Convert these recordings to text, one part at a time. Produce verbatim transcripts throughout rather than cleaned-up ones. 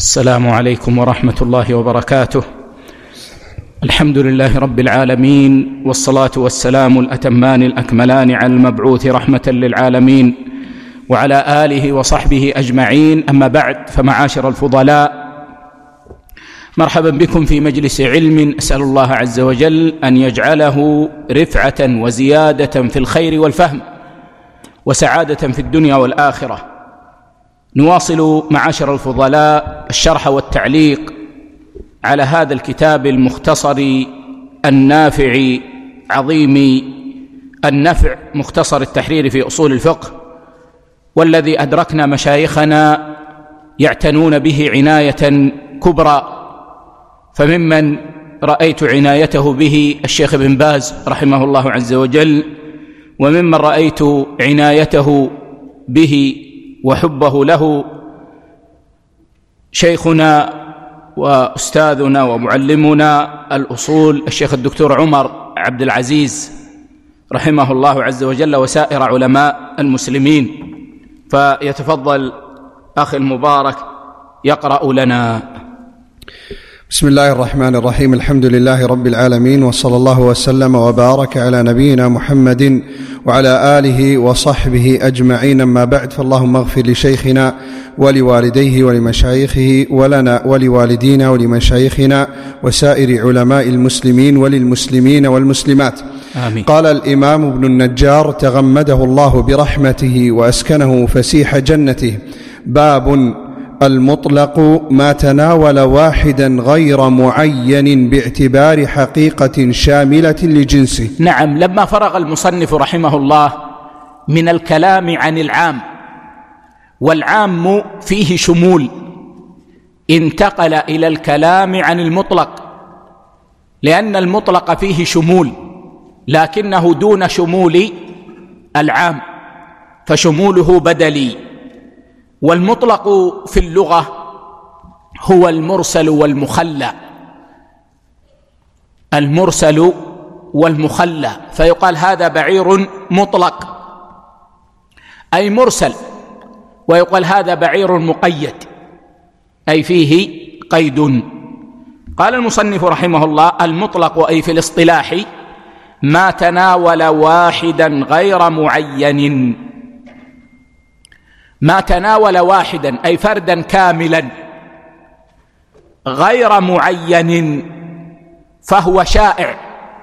السلام عليكم ورحمة الله وبركاته. الحمد لله رب العالمين، والصلاة والسلام الأتمان الأكملان على المبعوث رحمة للعالمين وعلى آله وصحبه أجمعين. أما بعد، فمعاشر الفضلاء، مرحبا بكم في مجلس علم أسأل الله عز وجل أن يجعله رفعة وزيادة في الخير والفهم وسعادة في الدنيا والآخرة. نواصل معاشر الفضلاء الشرح والتعليق على هذا الكتاب المختصر النافع عظيم النفع، مختصر التحرير في أصول الفقه، والذي أدركنا مشايخنا يعتنون به عناية كبرى. فممن رأيت عنايته به الشيخ ابن باز رحمه الله عز وجل، وممن رأيت عنايته به وحبه له شيخنا وأستاذنا ومعلمنا الأصول الشيخ الدكتور عمر عبد العزيز رحمه الله عز وجل، وسائر علماء المسلمين. فيتفضل أخي المبارك يقرأ لنا. بسم الله الرحمن الرحيم. الحمد لله رب العالمين، وصلى الله وسلم وبارك على نبينا محمد وعلى آله وصحبه أجمعين. أما بعد، فاللهم اغفر لشيخنا ولوالديه ولمشايخه ولنا ولوالدينا ولمشايخنا وسائر علماء المسلمين وللمسلمين والمسلمات. آمين. قال الإمام ابن النجار تغمده الله برحمته وأسكنه فسيح جنته: باب المطلق ما تناول واحدا غير معين باعتبار حقيقة شاملة لجنسه. نعم، لما فرغ المصنف رحمه الله من الكلام عن العام، والعام فيه شمول، انتقل إلى الكلام عن المطلق، لأن المطلق فيه شمول لكنه دون شمول العام، فشموله بدلي. والمطلق في اللغة هو المرسل والمخلى، المرسل والمخلى، فيقال هذا بعير مطلق أي مرسل، ويقال هذا بعير مقيد أي فيه قيد. قال المصنف رحمه الله: المطلق أي في الاصطلاح ما تناول واحدا غير معين. ما تناول واحدا أي فردا كاملا غير معين، فهو شائع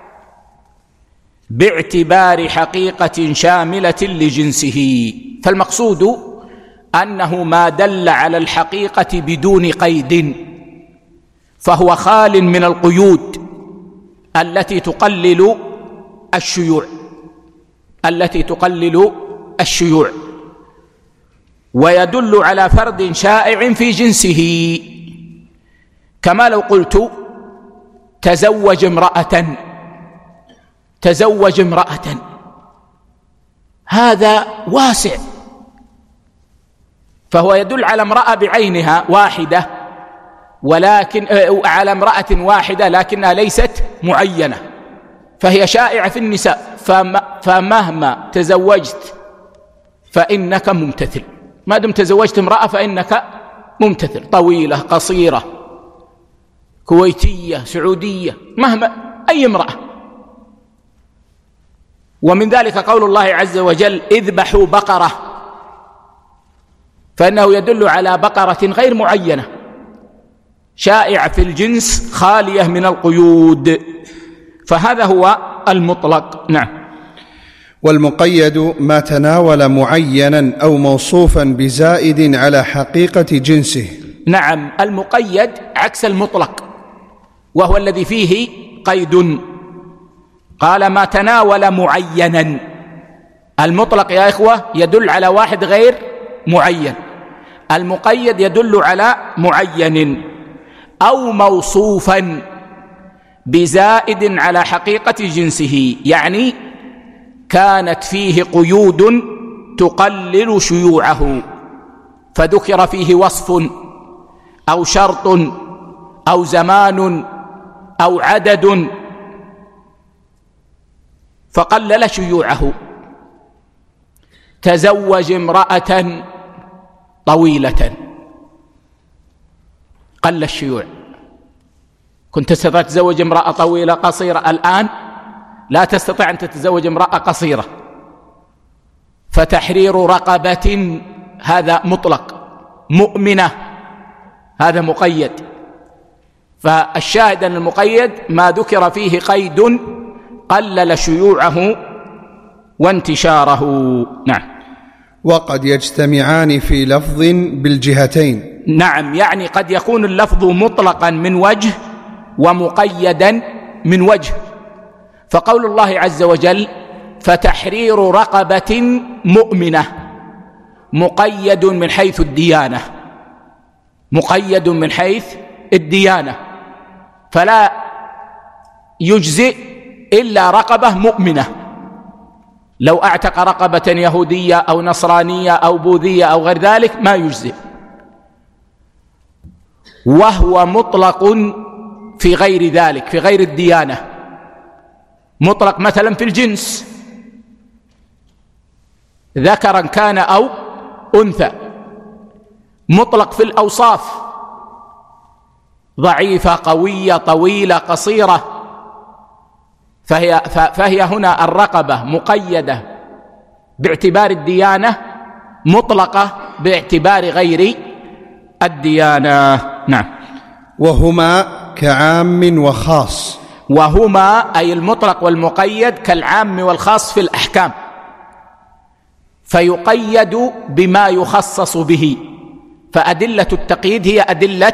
باعتبار حقيقة شاملة لجنسه. فالمقصود أنه ما دل على الحقيقة بدون قيد، فهو خال من القيود التي تقلل الشيوع التي تقلل الشيوع ويدل على فرد شائع في جنسه. كما لو قلت تزوج امرأة تزوج امرأة هذا واسع، فهو يدل على امرأة بعينها واحدة، ولكن على امرأة واحدة لكنها ليست معينة، فهي شائعة في النساء. فمهما تزوجت فإنك ممتثل، ما دمت تزوجت امرأة فإنك ممتثل، طويلة قصيرة كويتية سعودية، مهما أي امرأة. ومن ذلك قول الله عز وجل: اذبحوا بقرة، فإنه يدل على بقرة غير معينة شائعة في الجنس خالية من القيود، فهذا هو المطلق. نعم. والمقيد ما تناول معينا أو موصوفا بزائد على حقيقة جنسه. نعم، المقيد عكس المطلق، وهو الذي فيه قيد. قال ما تناول معينا. المطلق يا إخوة يدل على واحد غير معين، المقيد يدل على معين أو موصوفا بزائد على حقيقة جنسه، يعني كانت فيه قيود تقلل شيوعه، فذكر فيه وصف أو شرط أو زمان أو عدد فقلل شيوعه. تزوج امرأة طويلة، قل الشيوع. كنت تستطيع تتزوج امرأة طويلة قصيرة، الآن لا تستطيع أن تتزوج امرأة قصيرة. فتحرير رقبة هذا مطلق، مؤمنة هذا مقيد. فالشاهد أن المقيد ما ذكر فيه قيد قلل شيوعه وانتشاره. نعم. وقد يجتمعان في لفظ بالجهتين. نعم، يعني قد يكون اللفظ مطلقا من وجه ومقيدا من وجه. فقول الله عز وجل فتحرير رقبة مؤمنة مقيد من حيث الديانة، مقيد من حيث الديانة، فلا يجزئ إلا رقبة مؤمنة. لو أعتق رقبة يهودية أو نصرانية أو بوذية أو غير ذلك ما يجزئ. وهو مطلق في غير ذلك، في غير الديانة، مطلق مثلا في الجنس، ذكرا كان أو أنثى، مطلق في الأوصاف، ضعيفة قوية طويلة قصيرة. فهي, فهي هنا الرقبة مقيدة باعتبار الديانة، مطلقة باعتبار غير الديانة. نعم. وهما كعام وخاص. وهما أي المطلق والمقيد كالعام والخاص في الأحكام، فيقيد بما يخصص به. فأدلة التقييد هي أدلة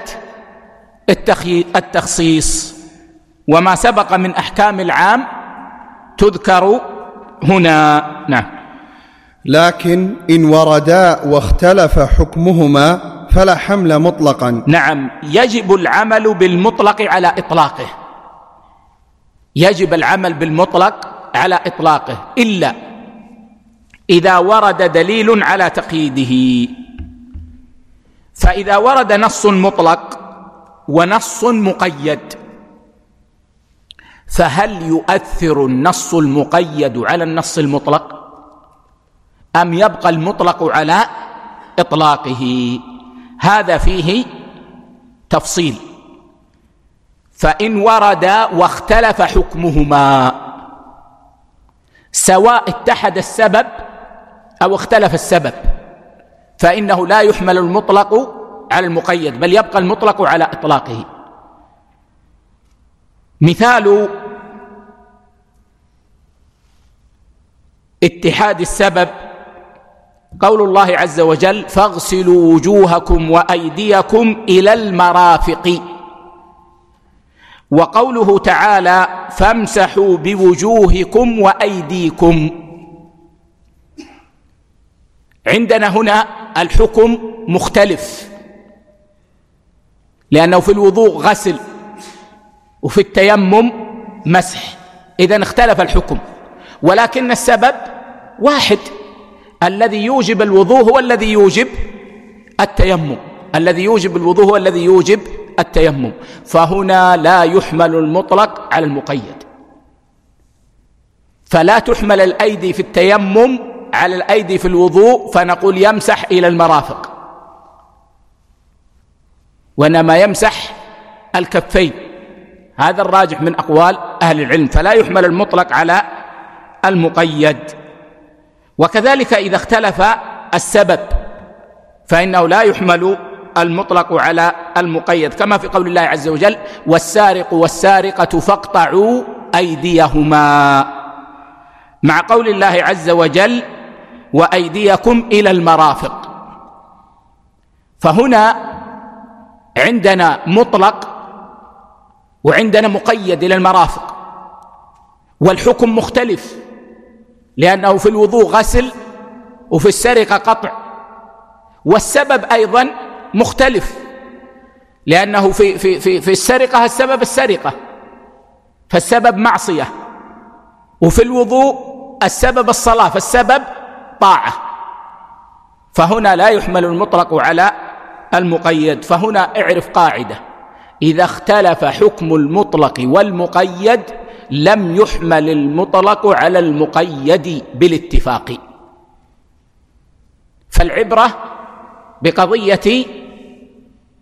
التخصيص، وما سبق من أحكام العام تذكر هنا. نعم. لكن إن وردا واختلف حكمهما فلا حمل مطلقا. نعم، يجب العمل بالمطلق على إطلاقه، يجب العمل بالمطلق على إطلاقه، إلا إذا ورد دليل على تقييده. فإذا ورد نص مطلق ونص مقيد، فهل يؤثر النص المقيد على النص المطلق أم يبقى المطلق على إطلاقه؟ هذا فيه تفصيل. فإن ورد واختلف حكمهما، سواء اتحد السبب أو اختلف السبب، فإنه لا يحمل المطلق على المقيد، بل يبقى المطلق على إطلاقه. مثال اتحاد السبب قول الله عز وجل فاغسلوا وجوهكم وأيديكم إلى المرافق، وقوله تعالى فامسحوا بوجوهكم وأيديكم. عندنا هنا الحكم مختلف، لأنه في الوضوء غسل وفي التيمم مسح، إذن اختلف الحكم، ولكن السبب واحد. الذي يوجب الوضوء هو الذي يوجب التيمم، الذي يوجب الوضوء هو الذي يوجب التيمم. فهنا لا يحمل المطلق على المقيد، فلا تحمل الأيدي في التيمم على الأيدي في الوضوء فنقول يمسح إلى المرافق، وإنما يمسح الكفين. هذا الراجح من أقوال أهل العلم، فلا يحمل المطلق على المقيد. وكذلك إذا اختلف السبب فإنه لا يحمل المطلق على المقيد، كما في قول الله عز وجل والسارق والسارقة فاقطعوا أيديهما، مع قول الله عز وجل وأيديكم إلى المرافق. فهنا عندنا مطلق وعندنا مقيد إلى المرافق، والحكم مختلف، لأنه في الوضوء غسل وفي السرقة قطع، والسبب أيضا مختلف، لأنه في, في, في, في السرقة السبب السرقة فالسبب معصية، وفي الوضوء السبب الصلاة فالسبب طاعة. فهنا لا يحمل المطلق على المقيد. فهنا اعرف قاعدة: إذا اختلف حكم المطلق والمقيد لم يحمل المطلق على المقيد بالاتفاق. فالعبرة بقضية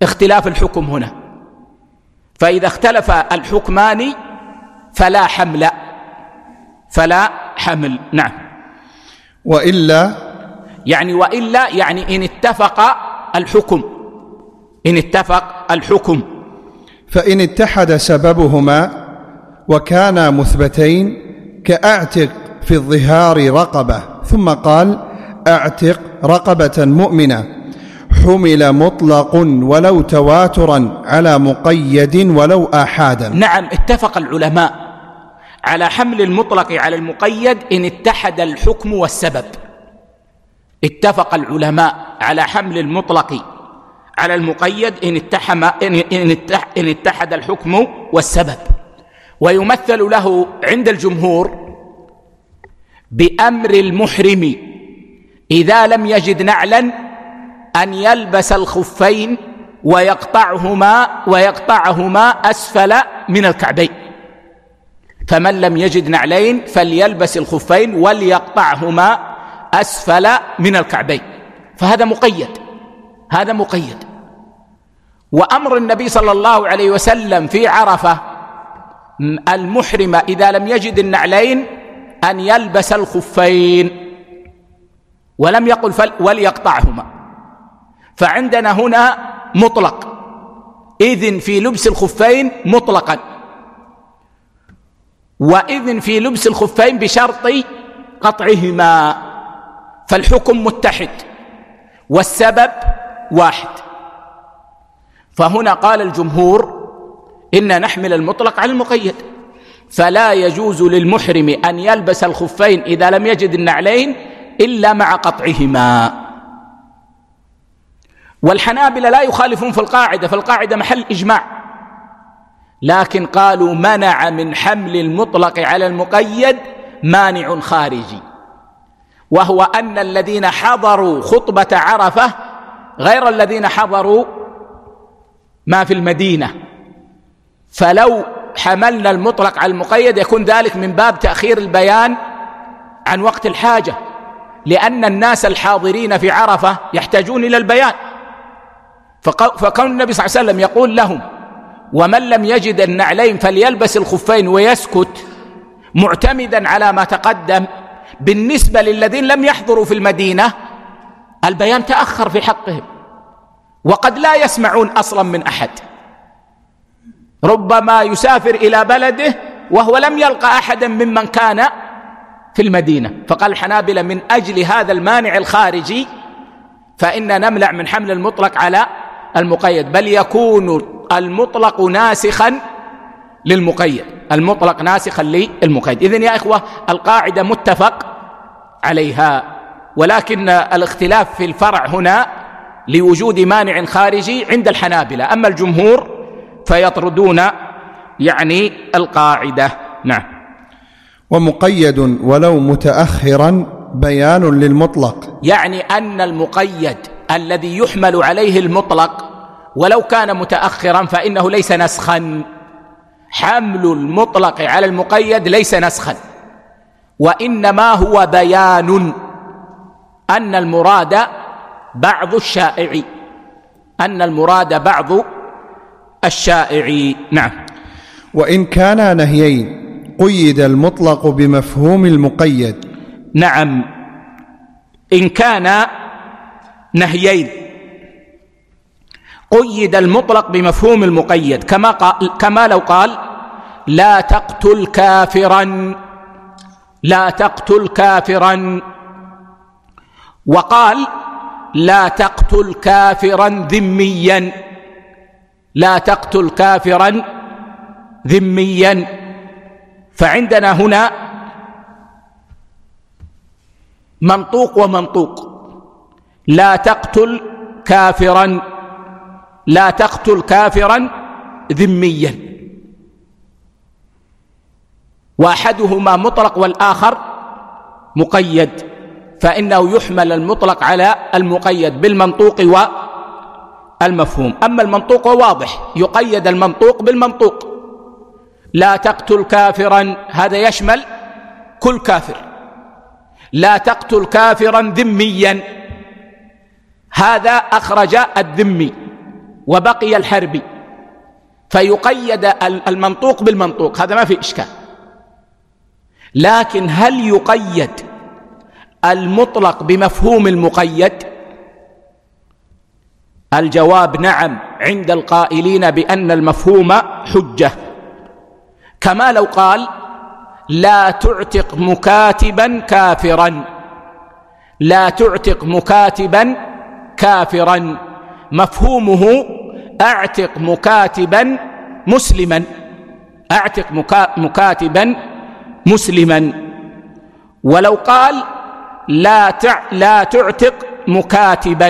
اختلاف الحكم هنا، فإذا اختلف الحكمان فلا حمل فلا حمل. نعم. وإلا يعني وإلا يعني إن اتفق الحكم إن اتفق الحكم فإن اتحد سببهما وكانا مثبتين كأعتق في الظهار رقبة، ثم قال أعتق رقبة مؤمنة، حمل مطلق ولو تواترا على مقيد ولو آحادا. نعم، اتفق العلماء على حمل المطلق على المقيد إن اتحد الحكم والسبب. اتفق العلماء على حمل المطلق على المقيد إن اتحم إن اتحد الحكم والسبب، ويمثل له عند الجمهور بأمر المحرم إذا لم يجد نعلا أن يلبس الخفين ويقطعهما ويقطعهما أسفل من الكعبين، فمن لم يجد نعلين فليلبس الخفين وليقطعهما أسفل من الكعبين، فهذا مقيد هذا مقيد. وأمر النبي صلى الله عليه وسلم في عرفة المحرم إذا لم يجد النعلين أن يلبس الخفين، ولم يقل فل وليقطعهما، فعندنا هنا مطلق، إذن في لبس الخفين مطلقا، وإذن في لبس الخفين بشرط قطعهما، فالحكم متحد والسبب واحد. فهنا قال الجمهور إن نحمل المطلق على المقيد، فلا يجوز للمحرم أن يلبس الخفين إذا لم يجد النعلين إلا مع قطعهما. والحنابلة لا يخالفون في القاعدة، فالقاعدة محل إجماع، لكن قالوا منع من حمل المطلق على المقيد مانع خارجي، وهو أن الذين حضروا خطبة عرفة غير الذين حضروا ما في المدينة، فلو حملنا المطلق على المقيد يكون ذلك من باب تأخير البيان عن وقت الحاجة، لأن الناس الحاضرين في عرفة يحتاجون إلى البيان، فكون النبي صلى الله عليه وسلم يقول لهم ومن لم يجد النعلين فليلبس الخفين ويسكت معتمدا على ما تقدم، بالنسبة للذين لم يحضروا في المدينة البيان تأخر في حقهم، وقد لا يسمعون أصلا من أحد، ربما يسافر إلى بلده وهو لم يلقى أحدا ممن كان في المدينة. فقال الحنابلة من أجل هذا المانع الخارجي فإن نمنع من حمل المطلق على المقيد، بل يكون المطلق ناسخا للمقيد، المطلق ناسخا للمقيد. إذن يا إخوة القاعدة متفق عليها، ولكن الاختلاف في الفرع هنا لوجود مانع خارجي عند الحنابلة، أما الجمهور فيطردون يعني القاعدة. نعم. ومقيد ولو متأخرا بيان للمطلق، يعني أن المقيد الذي يحمل عليه المطلق ولو كان متأخرا فإنه ليس نسخا، حمل المطلق على المقيد ليس نسخا، وإنما هو بيان أن المراد بعض الشائع أن المراد بعض الشائع. نعم. وإن كانا نهيين قيد المطلق بمفهوم المقيد. نعم، إن كان نهيين قيد المطلق بمفهوم المقيد، كما, قال كما لو قال لا تقتل كافرا لا تقتل كافرا، وقال لا تقتل كافرا ذميا لا تقتل كافرا ذميا، فعندنا هنا منطوق ومنطوق. لا تقتل كافرا لا تقتل كافرا ذميا، واحدهما مطلق والآخر مقيد، فإنه يحمل المطلق على المقيد بالمنطوق والمفهوم. أما المنطوق واضح، يقيد المنطوق بالمنطوق، لا تقتل كافرا هذا يشمل كل كافر، لا تقتل كافرا ذميا هذا أخرج الذمي، وبقي الحربي، فيقيد المنطوق بالمنطوق، هذا ما في إشكال. لكن هل يقيد المطلق بمفهوم المقيد؟ الجواب نعم، عند القائلين بأن المفهوم حجة، كما لو قال لا تعتق مكاتبا كافرا، لا تعتق مكاتبا كافرا، مفهومه اعتق مكاتبا مسلما، اعتق مكاتبا مسلما. ولو قال لا تع... لا تعتق مكاتبا،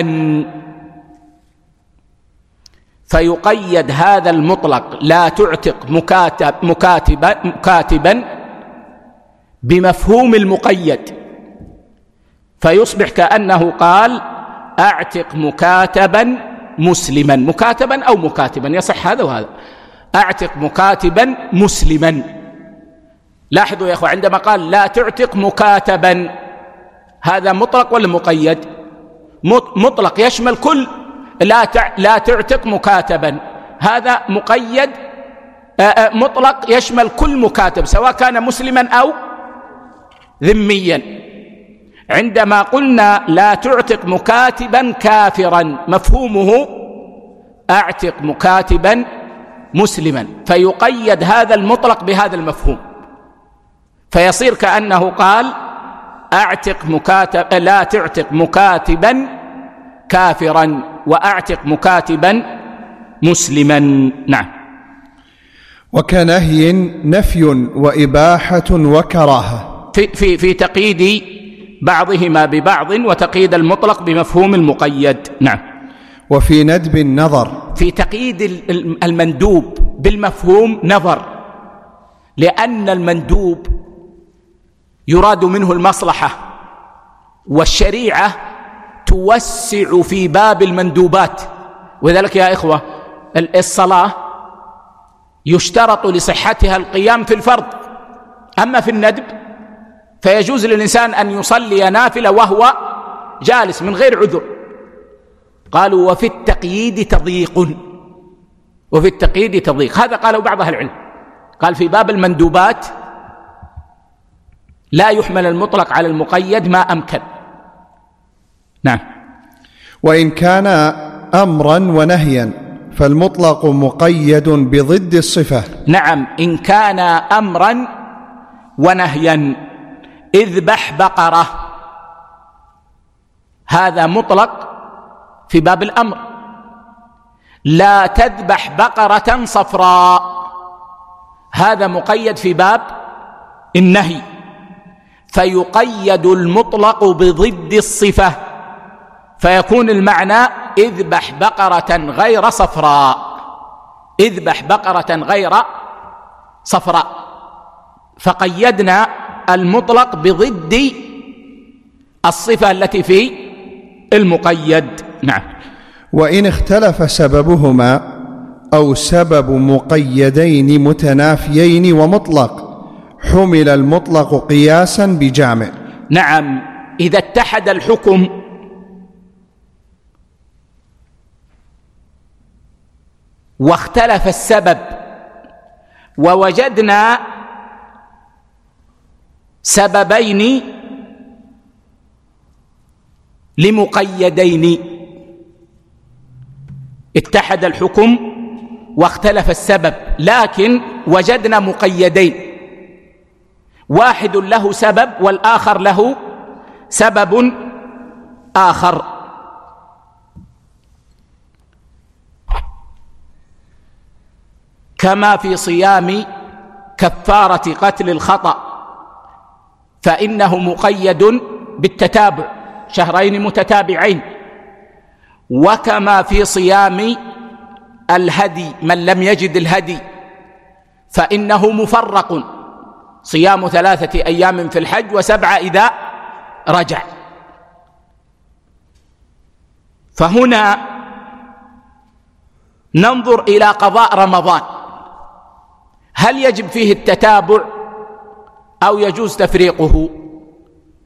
فيقيد هذا المطلق لا تعتق مكاتب مكاتبا مكاتبا بمفهوم المقيد، فيصبح كأنه قال اعتق مكاتبا مسلما، مكاتبا أو مكاتبا يصح هذا وهذا، اعتق مكاتبا مسلما. لاحظوا يا أخوة، عندما قال لا تعتق مكاتبا، هذا مطلق ولا مقيد؟ مطلق يشمل كل، لا لا تعتق مكاتبا، هذا مقيد مطلق يشمل كل مكاتب سواء كان مسلما أو ذميا. عندما قلنا لا تعتق مكاتبا كافرا، مفهومه اعتق مكاتبا مسلما، فيقيد هذا المطلق بهذا المفهوم، فيصير كأنه قال اعتق مكاتب لا تعتق مكاتبا كافرا واعتق مكاتبا مسلما. نعم. وكنهي نفي وإباحة وكراهة، في في في تقييد بعضهما ببعض وتقييد المطلق بمفهوم المقيد. نعم. وفي ندب النظر، في تقييد المندوب بالمفهوم نظر، لأن المندوب يراد منه المصلحة، والشريعة توسع في باب المندوبات. وذلك يا إخوة الصلاة يشترط لصحتها القيام في الفرض، أما في الندب فيجوز للإنسان أن يصلي نافلة وهو جالس من غير عذر. قالوا وفي التقييد تضييق، وفي التقييد تضييق، هذا قالوا بعض أهل العلم، قال في باب المندوبات لا يحمل المطلق على المقيد ما أمكن. نعم. وإن كان أمرا ونهيا فالمطلق مقيد بضد الصفة. نعم، إن كان أمرا ونهيا، اذبح بقرة، هذا مطلق في باب الأمر. لا تذبح بقرة صفراء، هذا مقيد في باب النهي، فيقيد المطلق بضد الصفة، فيكون المعنى اذبح بقرة غير صفراء، اذبح بقرة غير صفراء، فقيدنا المطلق بضد الصفة التي في المقيد. نعم. وإن اختلف سببهما أو سبب مقيدين متنافيين ومطلق حمل المطلق قياسا بجامع. نعم، إذا اتحد الحكم واختلف السبب ووجدنا سببين لمقيدين، اتحد الحكم واختلف السبب لكن وجدنا مقيدين، واحد له سبب والآخر له سبب آخر. كما في صيام كفارة قتل الخطأ، فإنه مقيد بالتتابع، شهرين متتابعين. وكما في صيام الهدي من لم يجد الهدي، فإنه مفرق، صيام ثلاثة أيام في الحج وسبعة إذا رجع. فهنا ننظر إلى قضاء رمضان، هل يجب فيه التتابع أو يجوز تفريقه؟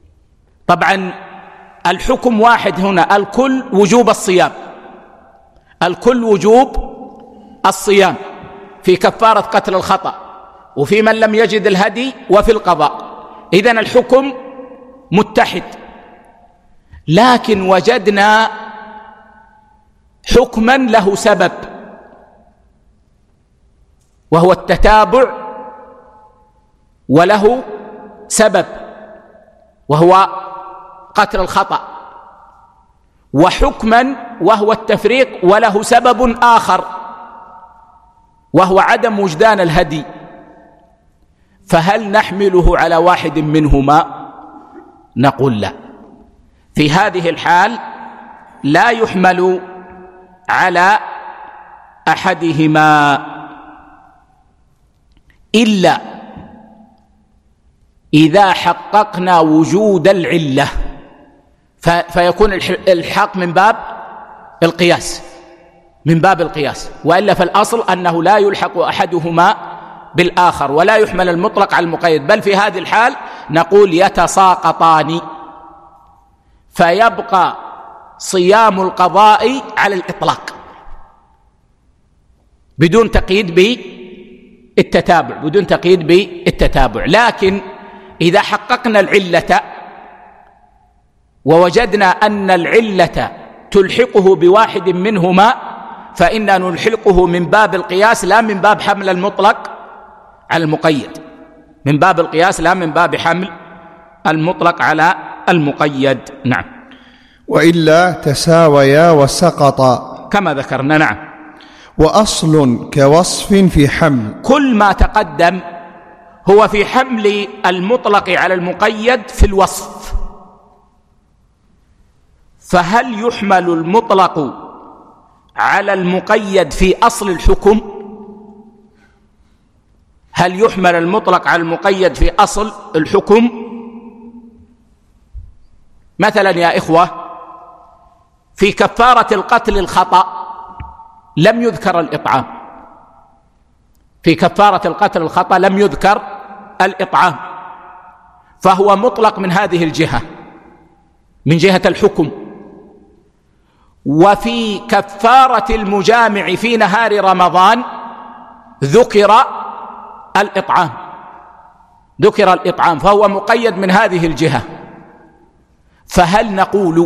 طبعا الحكم واحد هنا، الكل وجوب الصيام، الكل وجوب الصيام في كفارة قتل الخطأ، وفي من لم يجد الهدي، وفي القضاء. إذن الحكم متحد، لكن وجدنا حكما له سبب، وهو التتابع، وله سبب وهو قتل الخطأ، وحكما وهو التفريق وله سبب آخر وهو عدم وجدان الهدي. فهل نحمله على واحد منهما؟ نقول لا. في هذه الحال لا يحمل على أحدهما إلا إذا حققنا وجود العلة، فيكون الحق من باب القياس من باب القياس وإلا فالأصل أنه لا يلحق أحدهما بالآخر، ولا يحمل المطلق على المقيد، بل في هذه الحال نقول يتساقطان، فيبقى صيام القضاء على الإطلاق بدون تقييد بالتتابع بدون تقييد بالتتابع. لكن إذا حققنا العلة ووجدنا أن العلة تلحقه بواحد منهما، فإننا نلحقه من باب القياس لا من باب حمل المطلق على المقيد، من باب القياس لا من باب حمل المطلق على المقيد. نعم. وإلا تساويا وسقطا كما ذكرنا. نعم. وأصل كوصف في حمل، كل ما تقدم هو في حمل المطلق على المقيد في الوصف. فهل يحمل المطلق على المقيد في أصل الحكم؟ هل يحمل المطلق على المقيد في أصل الحكم؟ مثلا يا إخوة، في كفارة القتل الخطأ لم يذكر الإطعام، في كفارة القتل الخطأ لم يذكر الإطعام، فهو مطلق من هذه الجهة، من جهة الحكم. وفي كفارة المجامع في نهار رمضان ذكر الإطعام ذكر الإطعام فهو مقيد من هذه الجهة. فهل نقول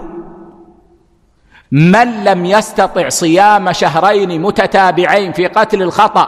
من لم يستطع صيام شهرين متتابعين في قتل الخطأ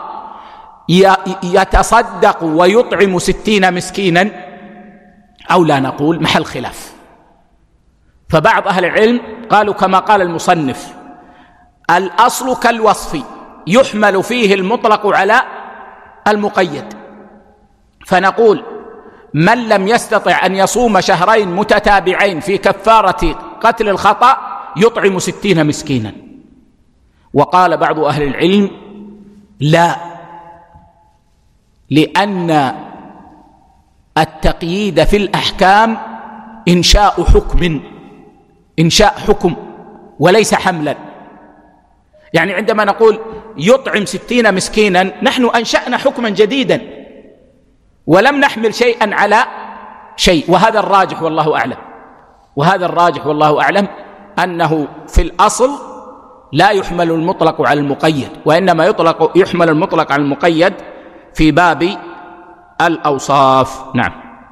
يتصدق ويطعم ستين مسكينا، أو لا نقول؟ محل خلاف. فبعض أهل العلم قالوا كما قال المصنف: الأصل كالوصف يحمل فيه المطلق على المقيد، فنقول من لم يستطع أن يصوم شهرين متتابعين في كفارة قتل الخطأ يطعم ستين مسكينا. وقال بعض أهل العلم: لا، لأن التقييد في الأحكام إنشاء حكم إنشاء حكم وليس حملا. يعني عندما نقول يطعم ستين مسكينا نحن أنشأنا حكما جديدا ولم نحمل شيئا على شيء. وهذا الراجح والله أعلم وهذا الراجح والله أعلم أنه في الأصل لا يحمل المطلق على المقيد، وإنما يطلق يحمل المطلق على المقيد في باب الأوصاف. نعم.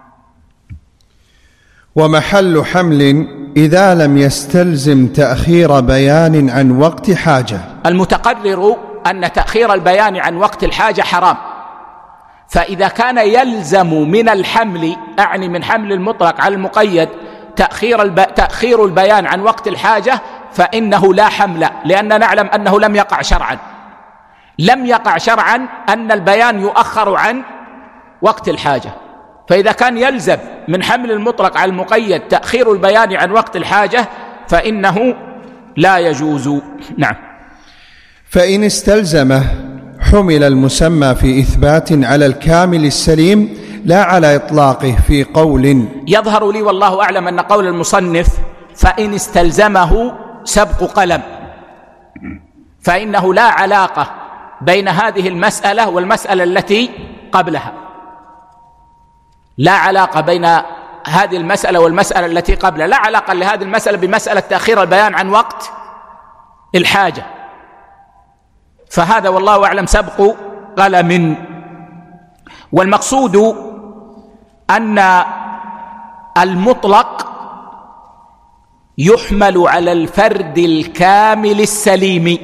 ومحل حمل إذا لم يستلزم تأخير بيان عن وقت حاجة. المتقرر أن تأخير البيان عن وقت الحاجة حرام، فإذا كان يلزم من الحمل، أعني من حمل المطلق على المقيد، تأخير, الب... تأخير البيان عن وقت الحاجة، فإنه لا حمل، لأننا نعلم أنه لم يقع شرعا لم يقع شرعا أن البيان يؤخر عن وقت الحاجة. فإذا كان يلزم من حمل المطلق على المقيد تأخير البيان عن وقت الحاجة فإنه لا يجوز. نعم. فإن استلزمه حمل المسمى في إثبات على الكامل السليم لا على إطلاقه في قول. يظهر لي والله أعلم أن قول المصنف فإن استلزمه سبق قلم، فإنه لا علاقة بين هذه المسألة والمسألة التي قبلها، لا علاقة بين هذه المسألة والمسألة التي قبلها، لا علاقة لهذه المسألة بمسألة تأخير البيان عن وقت الحاجة، فهذا والله أعلم سبق قلم. والمقصود أن المطلق يحمل على الفرد الكامل السليم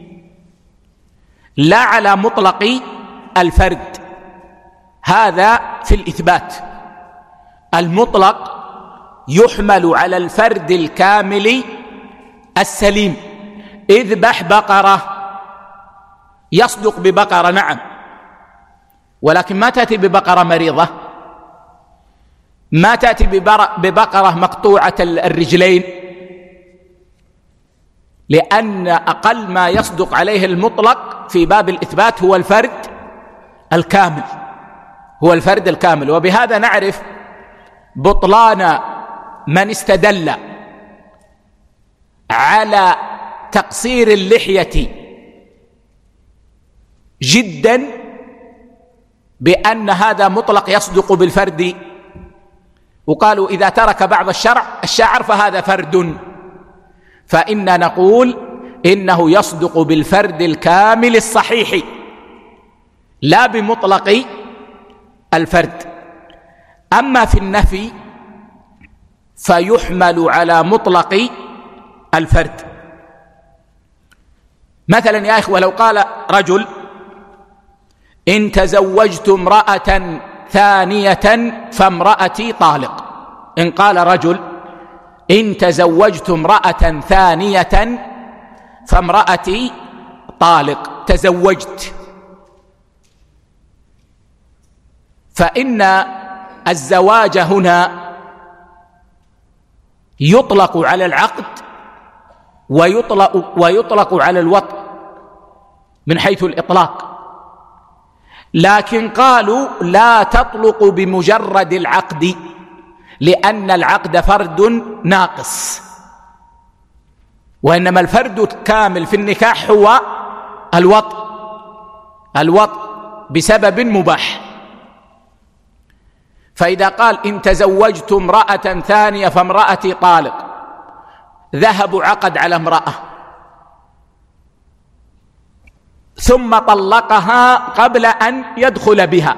لا على مطلق الفرد. هذا في الإثبات. المطلق يحمل على الفرد الكامل السليم. اذبح بقرة، يصدق ببقرة نعم، ولكن ما تأتي ببقرة مريضة، ما تأتي ببقرة مقطوعة الرجلين، لأن أقل ما يصدق عليه المطلق في باب الإثبات هو الفرد الكامل، هو الفرد الكامل. وبهذا نعرف بطلان من استدل على تقصير اللحية جدا بأن هذا مطلق يصدق بالفرد، وقالوا إذا ترك بعض الشرع الشعر فهذا فرد، فإننا نقول إنه يصدق بالفرد الكامل الصحيح لا بمطلق الفرد. أما في النفي فيحمل على مطلق الفرد. مثلا يا إخوة، لو قال رجل إن تزوجت امرأة ثانية فامرأتي طالق، إن قال رجل إن تزوجت امرأة ثانية فامرأتي طالق، تزوجت، فإن الزواج هنا يطلق على العقد ويطلق, ويطلق على الوطء من حيث الإطلاق، لكن قالوا لا تطلق بمجرد العقد لأن العقد فرد ناقص، وإنما الفرد الكامل في النكاح هو الوطء، الوطء بسبب مباح. فإذا قال إن تزوجت امرأة ثانية فامرأتي طالق، ذهب عقد على امرأة ثم طلقها قبل أن يدخل بها،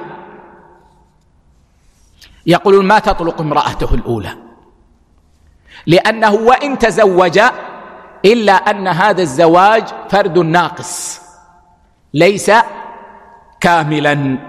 يقولون ما تطلق امرأته الأولى، لأنه وإن تزوج إلا أن هذا الزواج فرد ناقص ليس كاملا.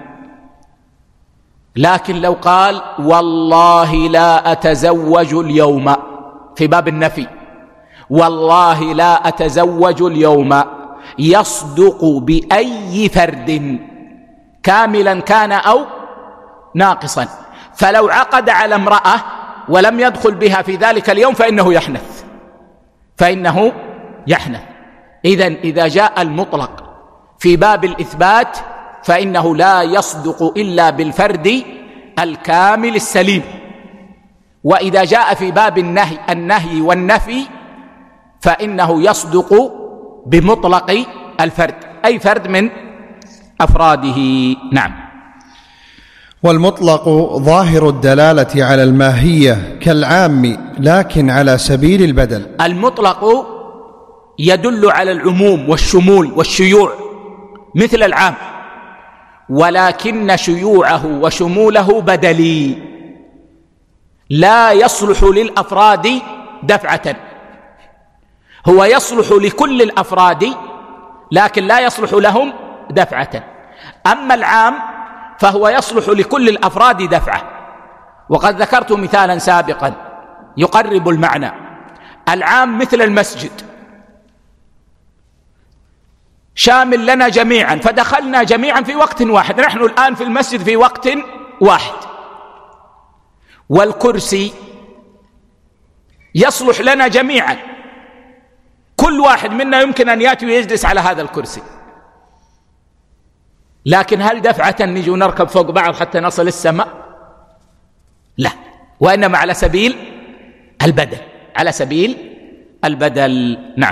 لكن لو قال والله لا أتزوج اليوم في باب النفي، والله لا أتزوج اليوم، يصدق بأي فرد كاملا كان أو ناقصا. فلو عقد على امرأة ولم يدخل بها في ذلك اليوم فإنه يحنث، فإنه يحنث. إذن إذا جاء المطلق في باب الإثبات فإنه لا يصدق إلا بالفرد الكامل السليم، وإذا جاء في باب النهي, النهي والنفي فإنه يصدق بمطلق الفرد، أي فرد من أفراده. نعم. والمطلق ظاهر الدلالة على الماهية كالعام لكن على سبيل البدل. المطلق يدل على العموم والشمول والشيوع مثل العام، ولكن شيوعه وشموله بدلي، لا يصلح للأفراد دفعة، هو يصلح لكل الأفراد لكن لا يصلح لهم دفعة. أما العام فهو يصلح لكل الأفراد دفعة، وقد ذكرت مثالا سابقا يقرب المعنى. العام مثل المسجد شامل لنا جميعا، فدخلنا جميعا في وقت واحد، نحن الآن في المسجد في وقت واحد. والكرسي يصلح لنا جميعا، كل واحد منا يمكن أن يأتي ويجلس على هذا الكرسي، لكن هل دفعة نجي ونركب فوق بعض حتى نصل السماء؟ لا، وإنما على سبيل البدل، على سبيل البدل. نعم.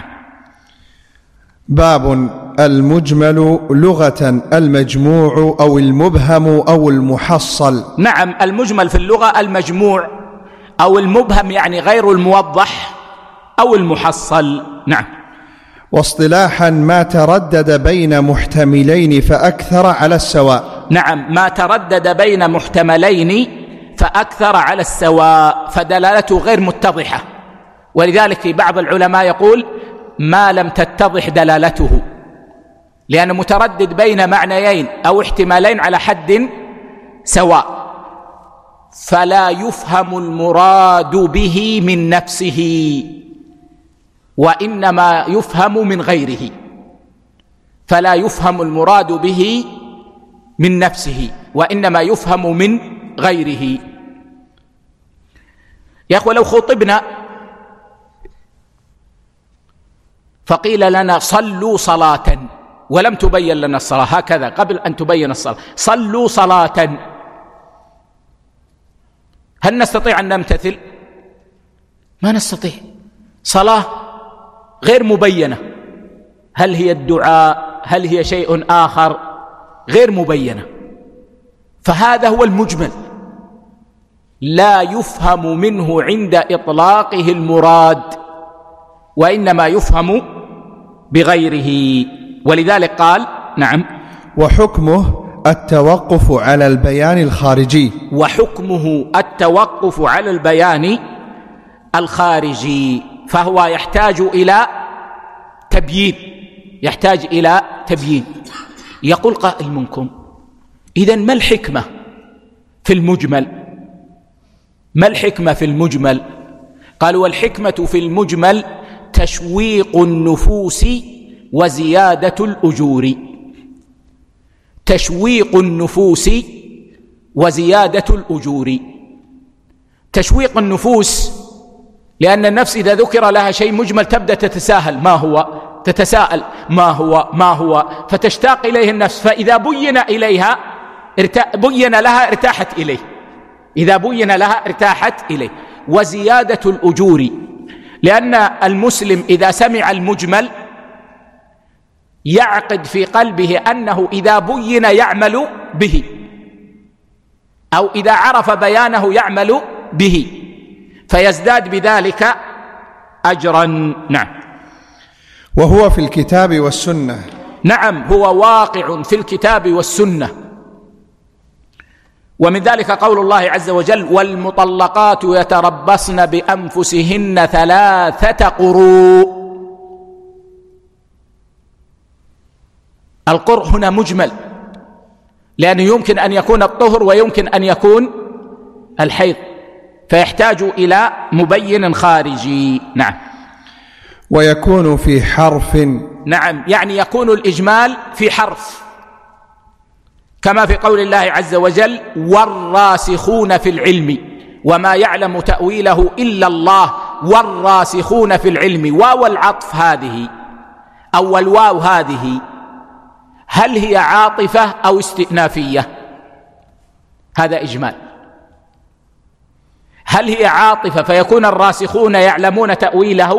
باب المجمل لغة المجموع أو المبهم أو المحصل. نعم، المجمل في اللغة المجموع أو المبهم، يعني غير الموضح، أو المحصل. نعم. واصطلاحا ما تردد بين محتملين فأكثر على السواء. نعم، ما تردد بين محتملين فأكثر على السواء، فدلالته غير متضحة، ولذلك في بعض العلماء يقول ما لم تتضح دلالته، لأنه متردد بين معنيين أو احتمالين على حد سواء، فلا يفهم المراد به من نفسه، وإنما يفهم من غيره. فلا يفهم المراد به من نفسه، وإنما يفهم من غيره. يا أخوة، لو خطبنا فقيل لنا صلوا صلاة ولم تبين لنا الصلاة، هكذا قبل أن تبين الصلاة، صلوا صلاة، هل نستطيع أن نمتثل؟ ما نستطيع. صلاة غير مبينة، هل هي الدعاء؟ هل هي شيء آخر؟ غير مبينة. فهذا هو المجمل، لا يفهم منه عند إطلاقه المراد، وإنما يفهم بغيره. ولذلك قال نعم وحكمه التوقف على البيان الخارجي. وحكمه التوقف على البيان الخارجي، فهو يحتاج إلى تبيين، يحتاج إلى تبيين. يقول قائل منكم إذن ما الحكمة في المجمل؟ ما الحكمة في المجمل؟ قالوا والحكمة في المجمل تشويق النفوس وزيادة الأجور. تشويق النفوس وزيادة الأجور. تشويق النفوس لأن النفس إذا ذكر لها شيء مجمل تبدأ تتساهل، ما هو؟ تتساءل ما هو ما هو فتشتاق إليه النفس، فإذا بين إليها بين لها ارتاحت إليه، إذا بين لها ارتاحت إليه. وزيادة الأجور، لأن المسلم إذا سمع المجمل يعقد في قلبه أنه إذا بين يعمل به، أو إذا عرف بيانه يعمل به، فيزداد بذلك أجرا. نعم. وهو في الكتاب والسنة. نعم، هو واقع في الكتاب والسنة. ومن ذلك قول الله عز وجل والمطلقات يتربصن بأنفسهن ثلاثة قروء. القرء هنا مجمل، لأنه يمكن أن يكون الطهر ويمكن أن يكون الحيض، فيحتاج إلى مبين خارجي. نعم. ويكون في حرف. نعم، يعني يكون الإجمال في حرف، كما في قول الله عز وجل والراسخون في العلم وما يعلم تأويله إلا الله والراسخون في العلم. واو العطف هذه أو الواو هذه هل هي عاطفة أو استئنافية؟ هذا إجمال. هل هي عاطفة فيكون الراسخون يعلمون تأويله،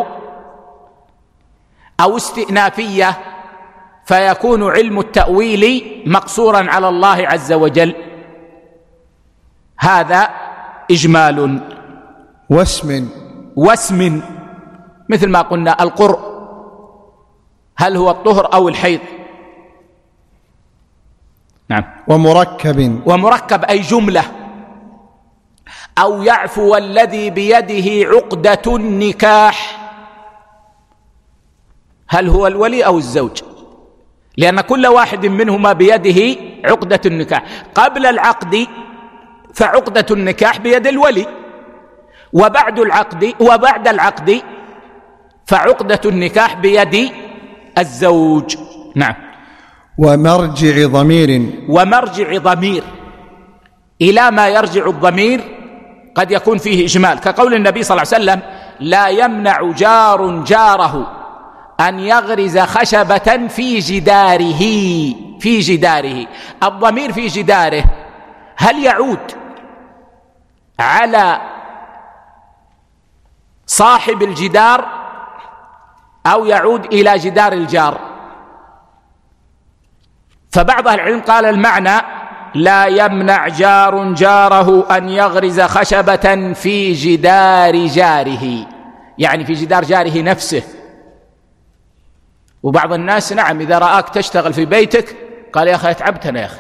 أو استئنافية فيكون علم التأويل مقصورا على الله عز وجل؟ هذا إجمال. واسم. واسم مثل ما قلنا القرء هل هو الطهر أو الحيض؟ نعم. ومركب. ومركب أي جملة. أو يعفو الذي بيده عقدة النكاح، هل هو الولي أو الزوج؟ لأن كل واحد منهما بيده عقدة النكاح. قبل العقد فعقدة النكاح بيد الولي، وبعد العقد وبعد العقد فعقدة النكاح بيد الزوج. نعم. ومرجع ضمير. ومرجع ضمير، إلى ما يرجع الضمير قد يكون فيه إجمال، كقول النبي صلى الله عليه وسلم لا يمنع جار جاره أن يغرز خشبة في جداره. في جداره، الضمير في جداره هل يعود على صاحب الجدار أو يعود إلى جدار الجار؟ فبعض أهل العلم قال المعنى لا يمنع جار جاره أن يغرز خشبة في جدار جاره، يعني في جدار جاره نفسه. وبعض الناس نعم إذا رآك تشتغل في بيتك قال يا أخي اتعبتنا يا أخي،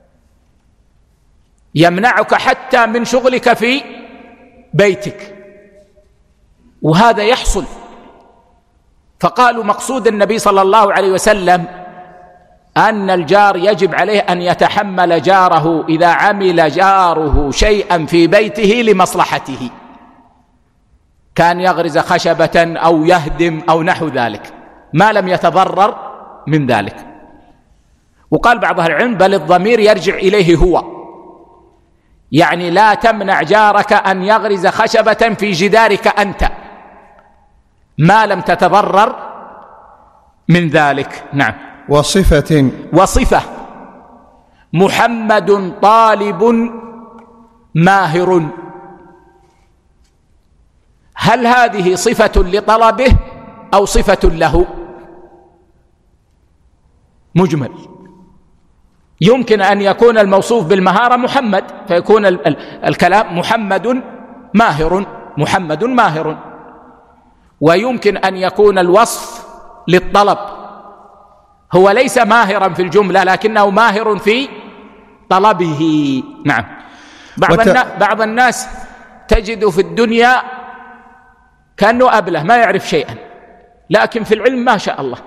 يمنعك حتى من شغلك في بيتك، وهذا يحصل. فقالوا مقصود النبي صلى الله عليه وسلم أن الجار يجب عليه أن يتحمل جاره إذا عمل جاره شيئا في بيته لمصلحته، كان يغرز خشبة أو يهدم أو نحو ذلك، ما لم يتضرر من ذلك. وقال بعض أهل العلم بل الضمير يرجع إليه هو، يعني لا تمنع جارك أن يغرز خشبة في جدارك أنت ما لم تتضرر من ذلك. نعم. وصفة وصفة محمد طالب ماهر، هل هذه صفة لطلبه أو صفة له؟ مجمل. يمكن أن يكون الموصوف بالمهارة محمد فيكون ال ال الكلام محمد ماهر، محمد ماهر، ويمكن أن يكون الوصف للطلب، هو ليس ماهرا في الجملة لكنه ماهر في طلبه. نعم. بعض, وت... النا... بعض الناس تجد في الدنيا كأنه أبله ما يعرف شيئا، لكن في العلم ما شاء الله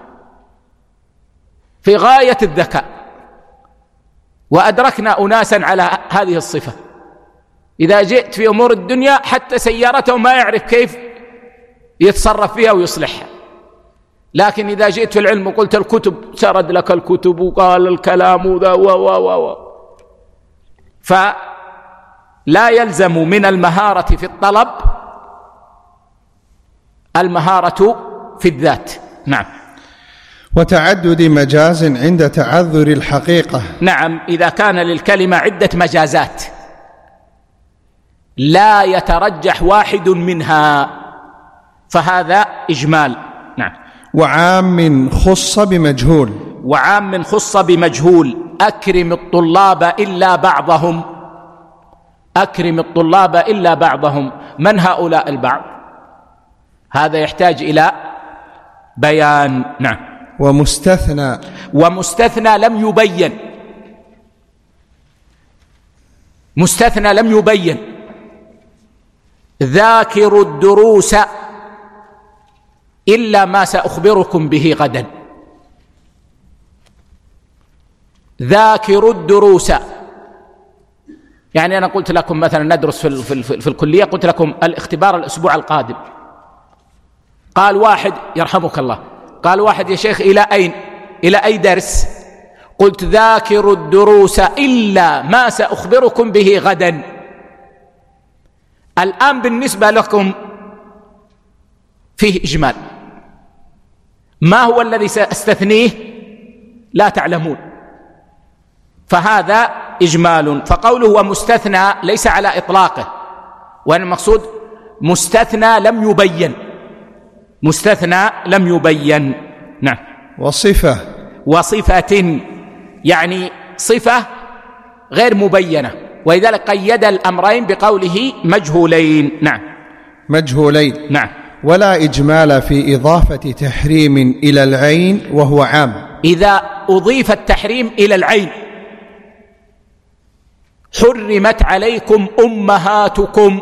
في غاية الذكاء، وأدركنا أناسا على هذه الصفة، إذا جئت في أمور الدنيا حتى سيارته ما يعرف كيف يتصرف فيها ويصلحها، لكن إذا جئت في العلم وقلت الكتب سرد لك الكتب وقال الكلام ذا و و و فلا يلزم من المهارة في الطلب المهارة في الذات. نعم. وتعدد مجاز عند تعذر الحقيقة. نعم، إذا كان للكلمة عدة مجازات لا يترجح واحد منها فهذا إجمال. نعم. وعام خص بمجهول. وعام خص بمجهول، أكرم الطلاب إلا بعضهم، أكرم الطلاب إلا بعضهم، من هؤلاء البعض؟ هذا يحتاج إلى بيان. نعم. ومستثنى. ومستثنى لم يبين، مستثنى لم يبين، ذاكر الدروس إلا ما سأخبركم به غدا، ذاكر الدروس. يعني أنا قلت لكم مثلا ندرس في, في, في, في الكلية، قلت لكم الاختبار الأسبوع القادم، قال واحد يرحمك الله، قال واحد يا شيخ إلى أين؟ إلى أي درس؟ قلت ذاكر الدروس إلا ما سأخبركم به غدا. الآن بالنسبة لكم فيه إجمال، ما هو الذي سأستثنيه لا تعلمون، فهذا إجمال. فقوله ومستثنى ليس على إطلاقه، وأن المقصود مستثنى لم يبين، مستثنى لم يبين. نعم. وصفة. وصفة يعني صفة غير مبينة، ولذلك قيد الأمرين بقوله مجهولين. نعم. مجهولين. نعم. ولا إجمال في إضافة تحريم إلى العين وهو عام. إذا أضيف التحريم إلى العين، حرمت عليكم أمهاتكم،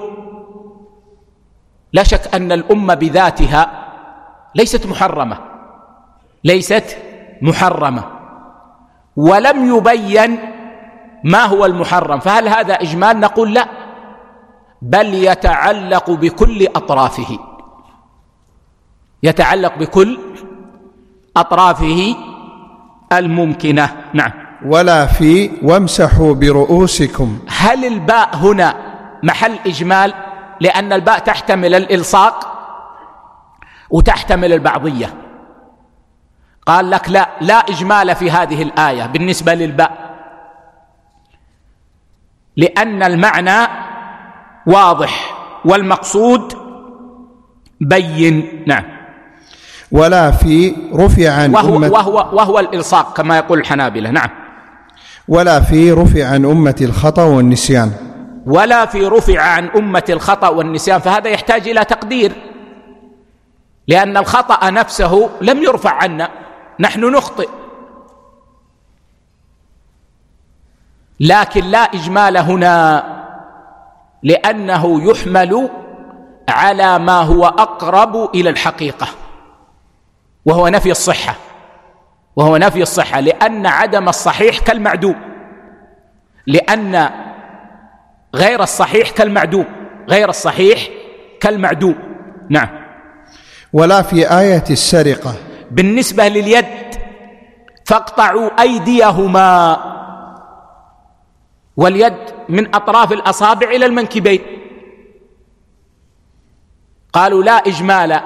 لا شك أن الأم بذاتها ليست محرمة، ليست محرمة، ولم يبين ما هو المحرم، فهل هذا إجمال؟ نقول لا، بل يتعلق بكل أطرافه، يتعلق بكل أطرافه الممكنة. نعم. ولا في وامسحوا برؤوسكم. هل الباء هنا محل إجمال؟ لأن الباء تحتمل الإلصاق وتحتمل البعضية. قال لك لا، لا إجمال في هذه الآية بالنسبة للباء، لأن المعنى واضح والمقصود بين. نعم. ولا في رفع عن وهو, أمة وهو, وهو الإلصاق كما يقول الحنابلة. نعم. ولا في رفع عن أمة الخطأ والنسيان. ولا في رفع عن أمة الخطأ والنسيان، فهذا يحتاج إلى تقدير، لأن الخطأ نفسه لم يرفع عنا، نحن نخطئ، لكن لا إجمال هنا، لأنه يحمل على ما هو أقرب إلى الحقيقة، وهو نفي الصحة، وهو نفي الصحة، لأن عدم الصحيح كالمعدوم، لأن غير الصحيح كالمعدوم، غير الصحيح كالمعدوم. نعم. ولا في آية السرقة بالنسبة لليد فاقطعوا أيديهما، واليد من أطراف الأصابع إلى المنكبين، قالوا لا إجمال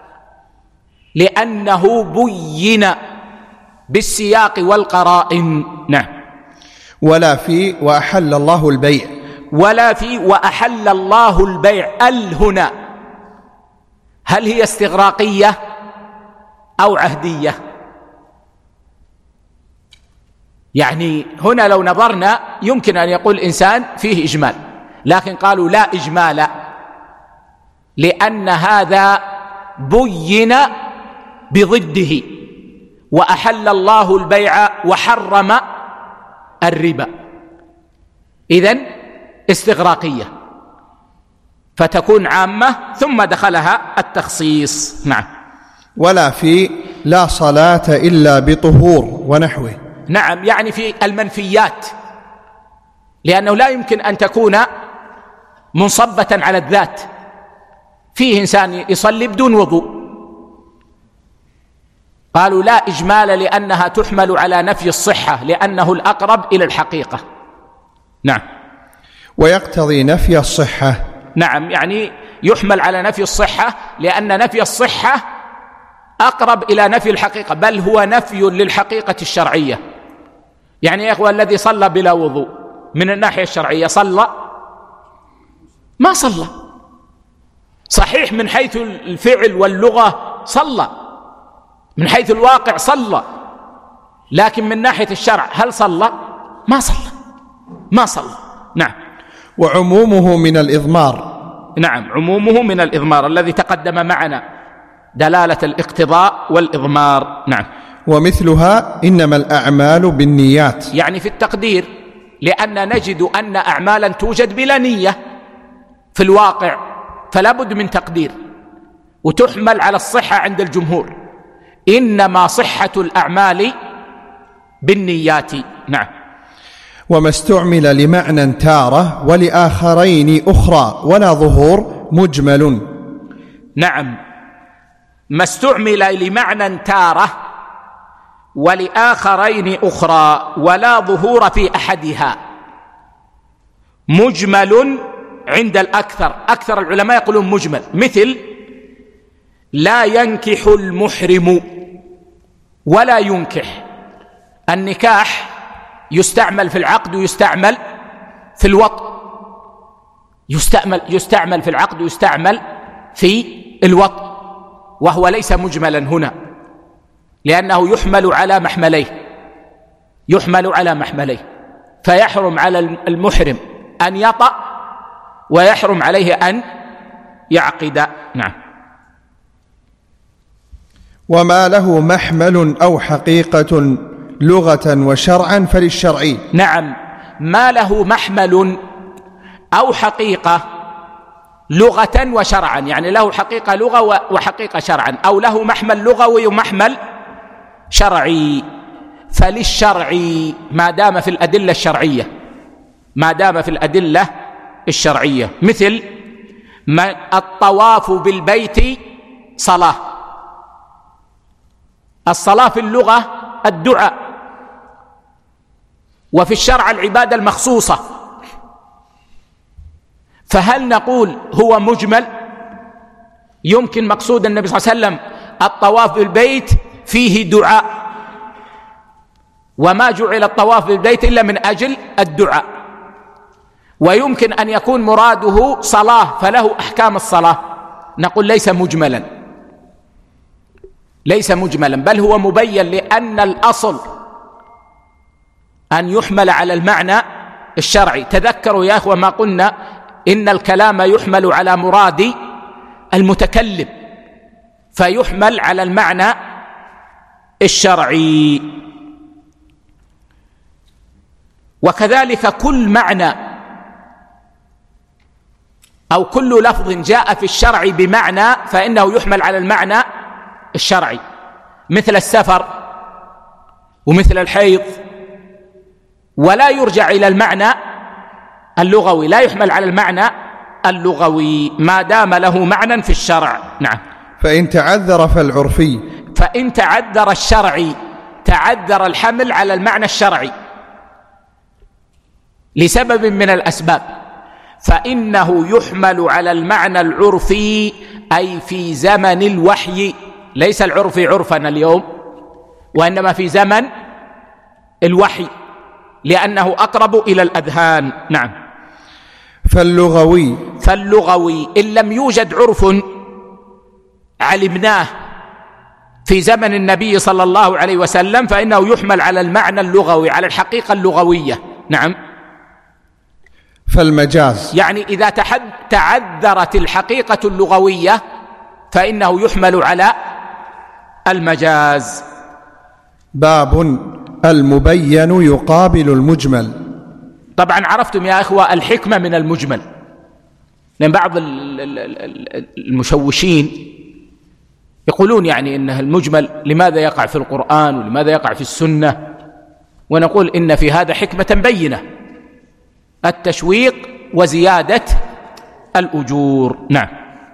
لأنه بين بالسياق والقرائن. نعم. ولا في وأحل الله البيع، ولا في وأحل الله البيع، ال هنا هل هي استغراقية أو عهدية؟ يعني هنا لو نظرنا يمكن أن يقول الإنسان فيه إجمال، لكن قالوا لا إجمال لأن هذا بين بضده، وأحل الله البيع وحرم الربا، إذن استغراقية، فتكون عامة ثم دخلها التخصيص. نعم. ولا في لا صلاة إلا بطهور ونحوه. نعم، يعني في المنفيات، لأنه لا يمكن أن تكون منصبة على الذات، فيه إنسان يصلي بدون وضوء، قالوا لا إجمال لأنها تحمل على نفي الصحة، لأنه الأقرب إلى الحقيقة. نعم. ويقتضي نفي الصحة. نعم، يعني يحمل على نفي الصحة، لأن نفي الصحة أقرب إلى نفي الحقيقة، بل هو نفي للحقيقة الشرعية. يعني يا أخوة الذي صلى بلا وضوء من الناحية الشرعية صلى؟ ما صلى. صحيح من حيث الفعل واللغة صلى، من حيث الواقع صلى، لكن من ناحية الشرع هل صلى؟ ما صلى، ما صلى. نعم. وعمومه من الإضمار. نعم، عمومه من الإضمار الذي تقدم معنا، دلالة الاقتضاء والإضمار. نعم. ومثلها إنما الأعمال بالنيات، يعني في التقدير، لأن نجد أن أعمالا توجد بلا نية في الواقع، فلا بد من تقدير، وتحمل على الصحة عند الجمهور، إنما صحة الأعمال بالنيات. نعم. وما استعمل لمعنى تارة ولآخرين أخرى ولا ظهور مجمل. نعم، ما استعمل لمعنى تارة ولآخرين أخرى ولا ظهور في أحدها مجمل عند الأكثر، أكثر العلماء يقولون مجمل، مثل لا ينكح المحرم ولا ينكح. النكاح يستعمل في العقد ويستعمل في الوطء، يستعمل يستعمل في العقد ويستعمل في الوطء، وهو ليس مجملا هنا، لأنه يحمل على محمليه، يحمل على محمليه، فيحرم على المحرم أن يطأ ويحرم عليه أن يعقد. نعم. وما له محمل أو حقيقة لغة وشرعا فللشرعي. نعم، ما له محمل أو حقيقة لغة وشرعا، يعني له حقيقة لغة وحقيقة شرعا، أو له محمل لغوي ومحمل شرعي، فللشرعي ما دام في الأدلة الشرعية، ما دام في الأدلة الشرعية، مثل ما الطواف بالبيت صلاة. الصلاة في اللغة الدعاء، وفي الشرع العبادة المخصوصة، فهل نقول هو مجمل؟ يمكن مقصود النبي صلى الله عليه وسلم الطواف بالبيت فيه دعاء، وما جعل الطواف بالبيت إلا من أجل الدعاء، ويمكن أن يكون مراده صلاة فله أحكام الصلاة، نقول ليس مجملا، ليس مجملا، بل هو مبين، لأن الأصل أن يحمل على المعنى الشرعي. تذكروا يا أخوة ما قلنا، إن الكلام يحمل على مراد المتكلم، فيحمل على المعنى الشرعي. وكذلك كل معنى أو كل لفظ جاء في الشرع بمعنى فإنه يحمل على المعنى الشرعي، مثل السفر ومثل الحيض، ولا يرجع إلى المعنى اللغوي، لا يحمل على المعنى اللغوي ما دام له معنى في الشرع. نعم. فإن تعذر فالعرفي، فإن تعذر الشرعي، تعذر الحمل على المعنى الشرعي لسبب من الأسباب، فإنه يحمل على المعنى العرفي، أي في زمن الوحي، ليس العرفي عرفنا اليوم، وإنما في زمن الوحي، لأنه أقرب إلى الأذهان. نعم. فاللغوي، فاللغوي إن لم يوجد عرف علمناه في زمن النبي صلى الله عليه وسلم فإنه يحمل على المعنى اللغوي، على الحقيقة اللغوية. نعم. فالمجاز، يعني إذا تعذرت الحقيقة اللغوية فإنه يحمل على المجاز. باب المبين يقابل المجمل. طبعا عرفتم يا إخوة الحكمة من المجمل، لأن بعض المشوشين يقولون يعني إن المجمل لماذا يقع في القرآن ولماذا يقع في السنة، ونقول إن في هذا حكمة بينة، التشويق وزيادة الأجور. نعم.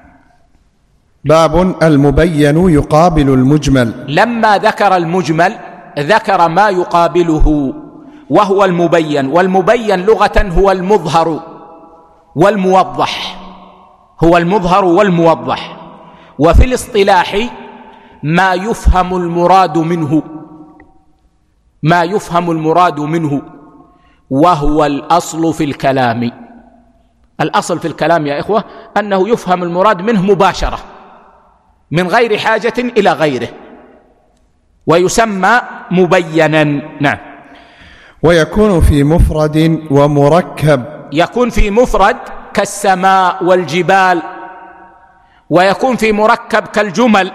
باب المبين يقابل المجمل. لما ذكر المجمل ذكر ما يقابله وهو المبين، والمبين لغة هو المظهر والموضح، هو المظهر والموضح، وفي الاصطلاح ما يفهم المراد منه، ما يفهم المراد منه، وهو الأصل في الكلام. الأصل في الكلام يا إخوة أنه يفهم المراد منه مباشرة من غير حاجة إلى غيره، ويسمى مبينا. نعم. ويكون في مفرد ومركب، يكون في مفرد كالسماء والجبال، ويكون في مركب كالجمل،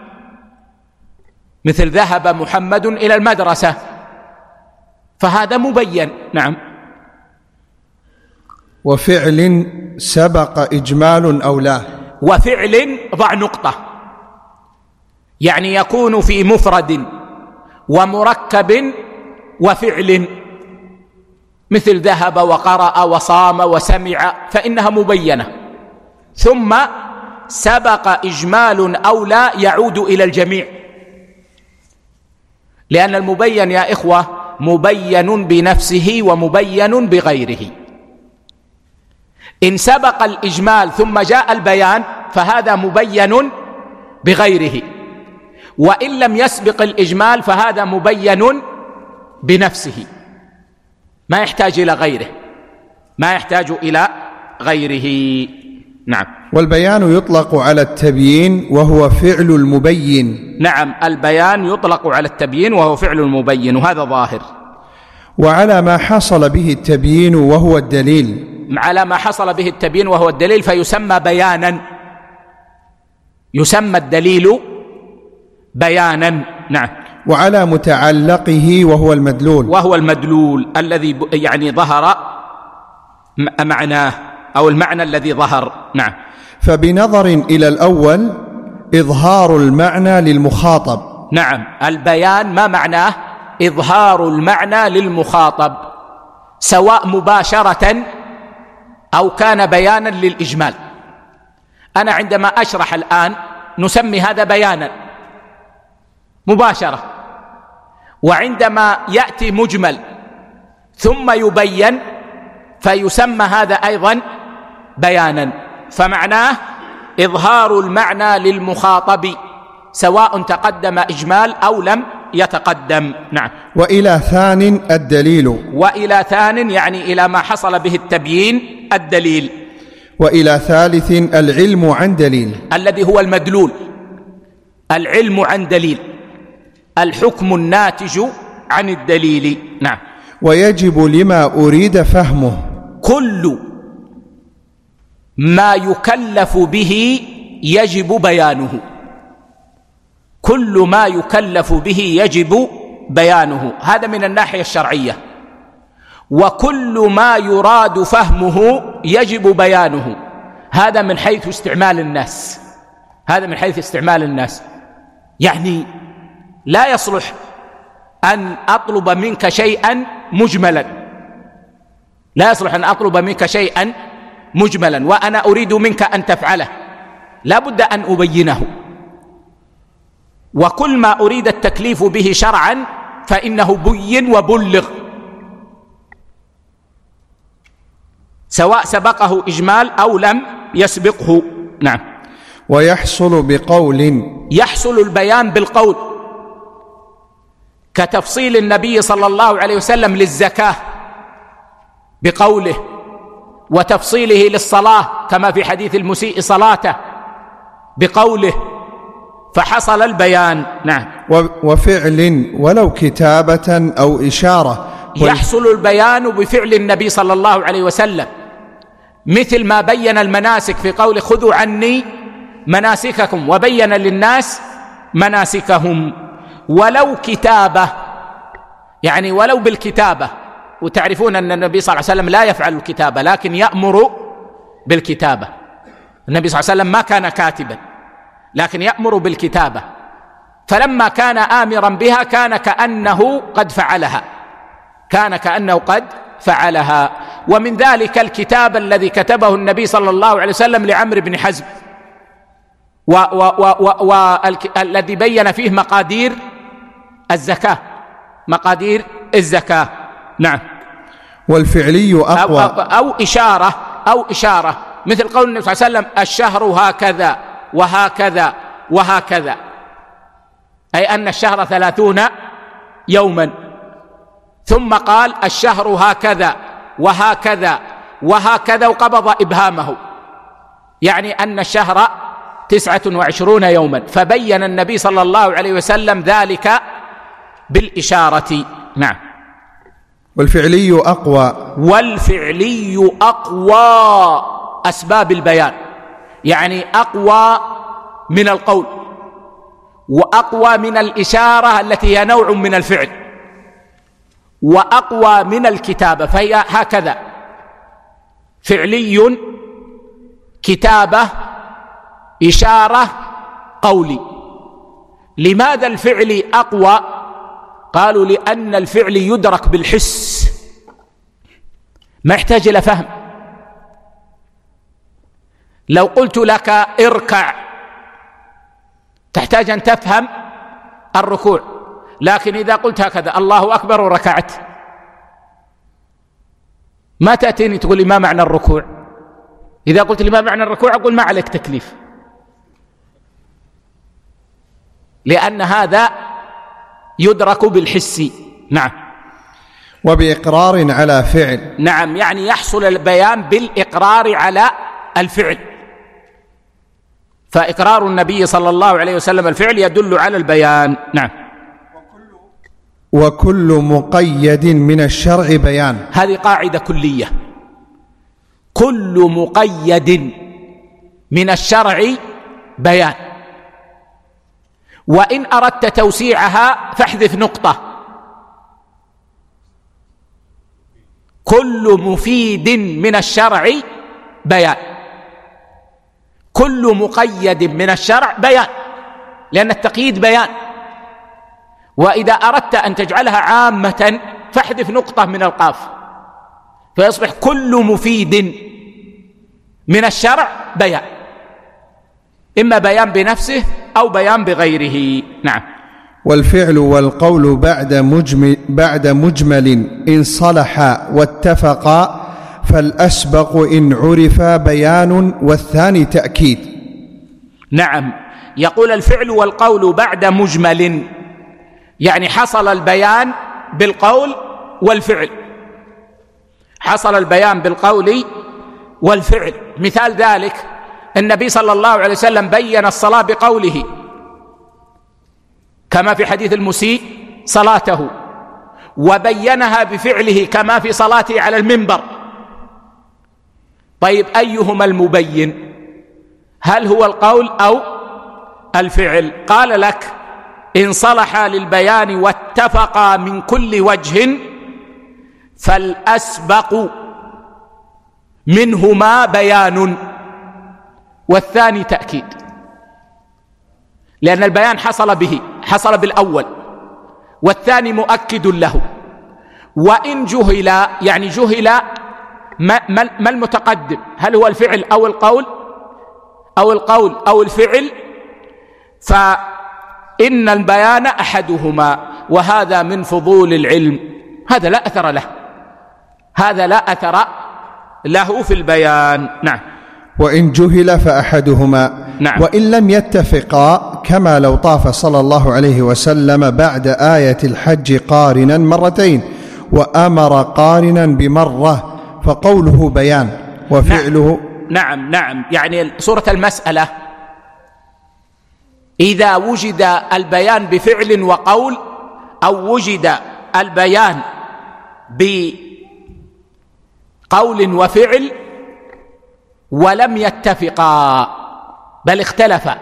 مثل ذهب محمد إلى المدرسة، فهذا مبين. نعم. وفعل سبق إجمال أو لا. وفعل ضع نقطة، يعني يكون في مفرد ومركب وفعل، مثل ذهب وقرأ وصام وسمع، فإنها مبينة. ثم سبق إجمال أو لا يعود إلى الجميع، لأن المبين يا إخوة مبين بنفسه ومبين بغيره. إن سبق الإجمال ثم جاء البيان فهذا مبين بغيره، وإن لم يسبق الإجمال فهذا مبين بنفسه، ما يحتاج إلى غيره، ما يحتاج إلى غيره. نعم. والبيان يطلق على التبيين وهو فعل المبين. نعم، البيان يطلق على التبيين وهو فعل المبين، وهذا ظاهر. وعلى ما حصل به التبيين وهو الدليل. على ما حصل به التبيين وهو الدليل فيسمى بيانا، يسمى الدليل بيانا. نعم. وعلى متعلقه وهو المدلول، وهو المدلول الذي يعني ظهر معناه أو المعنى الذي ظهر. نعم. فبنظر إلى الأول إظهار المعنى للمخاطب. نعم، البيان ما معناه؟ إظهار المعنى للمخاطب، سواء مباشرة أو كان بيانا للإجمال. أنا عندما أشرح الآن نسمي هذا بيانا مباشرة، وعندما يأتي مجمل ثم يبين فيسمى هذا أيضا بيانا، فمعناه إظهار المعنى للمخاطب سواء تقدم إجمال أو لم يتقدم. نعم. وإلى ثان الدليل. وإلى ثان يعني إلى ما حصل به التبيين الدليل. وإلى ثالث العلم عن دليل، الذي هو المدلول. العلم عن دليل، الحكم الناتج عن الدليل. نعم. ويجب لما أريد فهمه كل ما يكلف به يجب بيانه، كل ما يكلف به يجب بيانه، هذا من الناحية الشرعية. وكل ما يراد فهمه يجب بيانه، هذا من حيث استعمال الناس، هذا من حيث استعمال الناس. يعني لا يصلح أن أطلب منك شيئا مجملا، لا يصلح أن أطلب منك شيئا مجملا وأنا أريد منك أن تفعله، لا بد أن أبينه. وكل ما أريد التكليف به شرعا فإنه بين وبلغ، سواء سبقه إجمال أو لم يسبقه. نعم. ويحصل بقول، يحصل البيان بالقول، كتفصيل النبي صلى الله عليه وسلم للزكاة بقوله، وتفصيله للصلاة كما في حديث المسيء صلاته بقوله، فحصل البيان. نعم. وفعل ولو كتابة أو إشارة، يحصل البيان بفعل النبي صلى الله عليه وسلم، مثل ما بين المناسك في قوله خذوا عني مناسككم، وبين للناس مناسكهم. ولو كتابة، يعني ولو بالكتابة، وتعرفون أن النبي صلى الله عليه وسلم لا يفعل الكتابة لكن يأمر بالكتابة. النبي صلى الله عليه وسلم ما كان كاتبا لكن يأمر بالكتابة، فلما كان آمرا بها كان كأنه قد فعلها، كان كأنه قد فعلها. ومن ذلك الكتاب الذي كتبه النبي صلى الله عليه وسلم لعمرو بن حزم، والذي بين فيه مقادير الزكاة، مقادير الزكاة. نعم. والفعلي أقوى، أو, أو, أو إشارة، أو إشارة مثل قول النبي صلى الله عليه وسلم الشهر هكذا وهكذا وهكذا، أي أن الشهر ثلاثون يوما، ثم قال الشهر هكذا وهكذا وهكذا وقبض إبهامه، يعني أن الشهر تسعة وعشرون يوما، فبين النبي صلى الله عليه وسلم ذلك بالإشارة. نعم. والفعلي أقوى، والفعلي أقوى أسباب البيان، يعني أقوى من القول، وأقوى من الإشارة التي هي نوع من الفعل، وأقوى من الكتابة، فهي هكذا: فعلي، كتابة، إشارة، قولي. لماذا الفعل أقوى؟ قالوا لأن الفعل يدرك بالحس، ما يحتاج إلى فهم. لو قلت لك اركع تحتاج أن تفهم الركوع، لكن إذا قلت هكذا الله أكبر وركعت ما تأتيني تقول لي ما معنى الركوع. إذا قلت لي ما معنى الركوع أقول ما عليك تكليف، لأن هذا يدرك بالحس. نعم. وبإقرار على فعل، نعم، يعني يحصل البيان بالإقرار على الفعل، فإقرار النبي صلى الله عليه وسلم الفعل يدل على البيان. نعم. وكل مقيد من الشرع بيان، هذه قاعدة كلية، كل مقيد من الشرع بيان، وإن أردت توسيعها فاحذف نقطة: كل مفيد من الشرع بيان. كل مقيد من الشرع بيان، لأن التقييد بيان. وإذا أردت أن تجعلها عامة فاحذف نقطة من القاف، فيصبح كل مفيد من الشرع بيان، إما بيان بنفسه أو بيان بغيره. نعم. والفعل والقول بعد مجمل, بعد مجمل إن صلحا واتفقا فالأسبق إن عرف بيان والثاني تأكيد. نعم. يقول الفعل والقول بعد مجمل، يعني حصل البيان بالقول والفعل، حصل البيان بالقول والفعل. مثال ذلك النبي صلى الله عليه وسلم بين الصلاة بقوله كما في حديث المسيء صلاته، وبينها بفعله كما في صلاته على المنبر. طيب أيهما المبين؟ هل هو القول أو الفعل؟ قال لك إن صلحا للبيان واتفقا من كل وجه فالأسبق منهما بيان، والثاني تأكيد، لأن البيان حصل به، حصل بالأول، والثاني مؤكد له. وإن جهل، يعني جهل ما, ما المتقدم، هل هو الفعل أو القول أو القول أو الفعل، فإن البيان أحدهما، وهذا من فضول العلم، هذا لا أثر له، هذا لا أثر له في البيان. نعم. وإن جهل فأحدهما. نعم. وإن لم يتفقا، كما لو طاف صلى الله عليه وسلم بعد آية الحج قارنا مرتين وأمر قارنا بمرة، فقوله بيان وفعله. نعم نعم، يعني صورة المسألة إذا وجد البيان بفعل وقول، أو وجد البيان بقول وفعل ولم يتفقا بل اختلفا،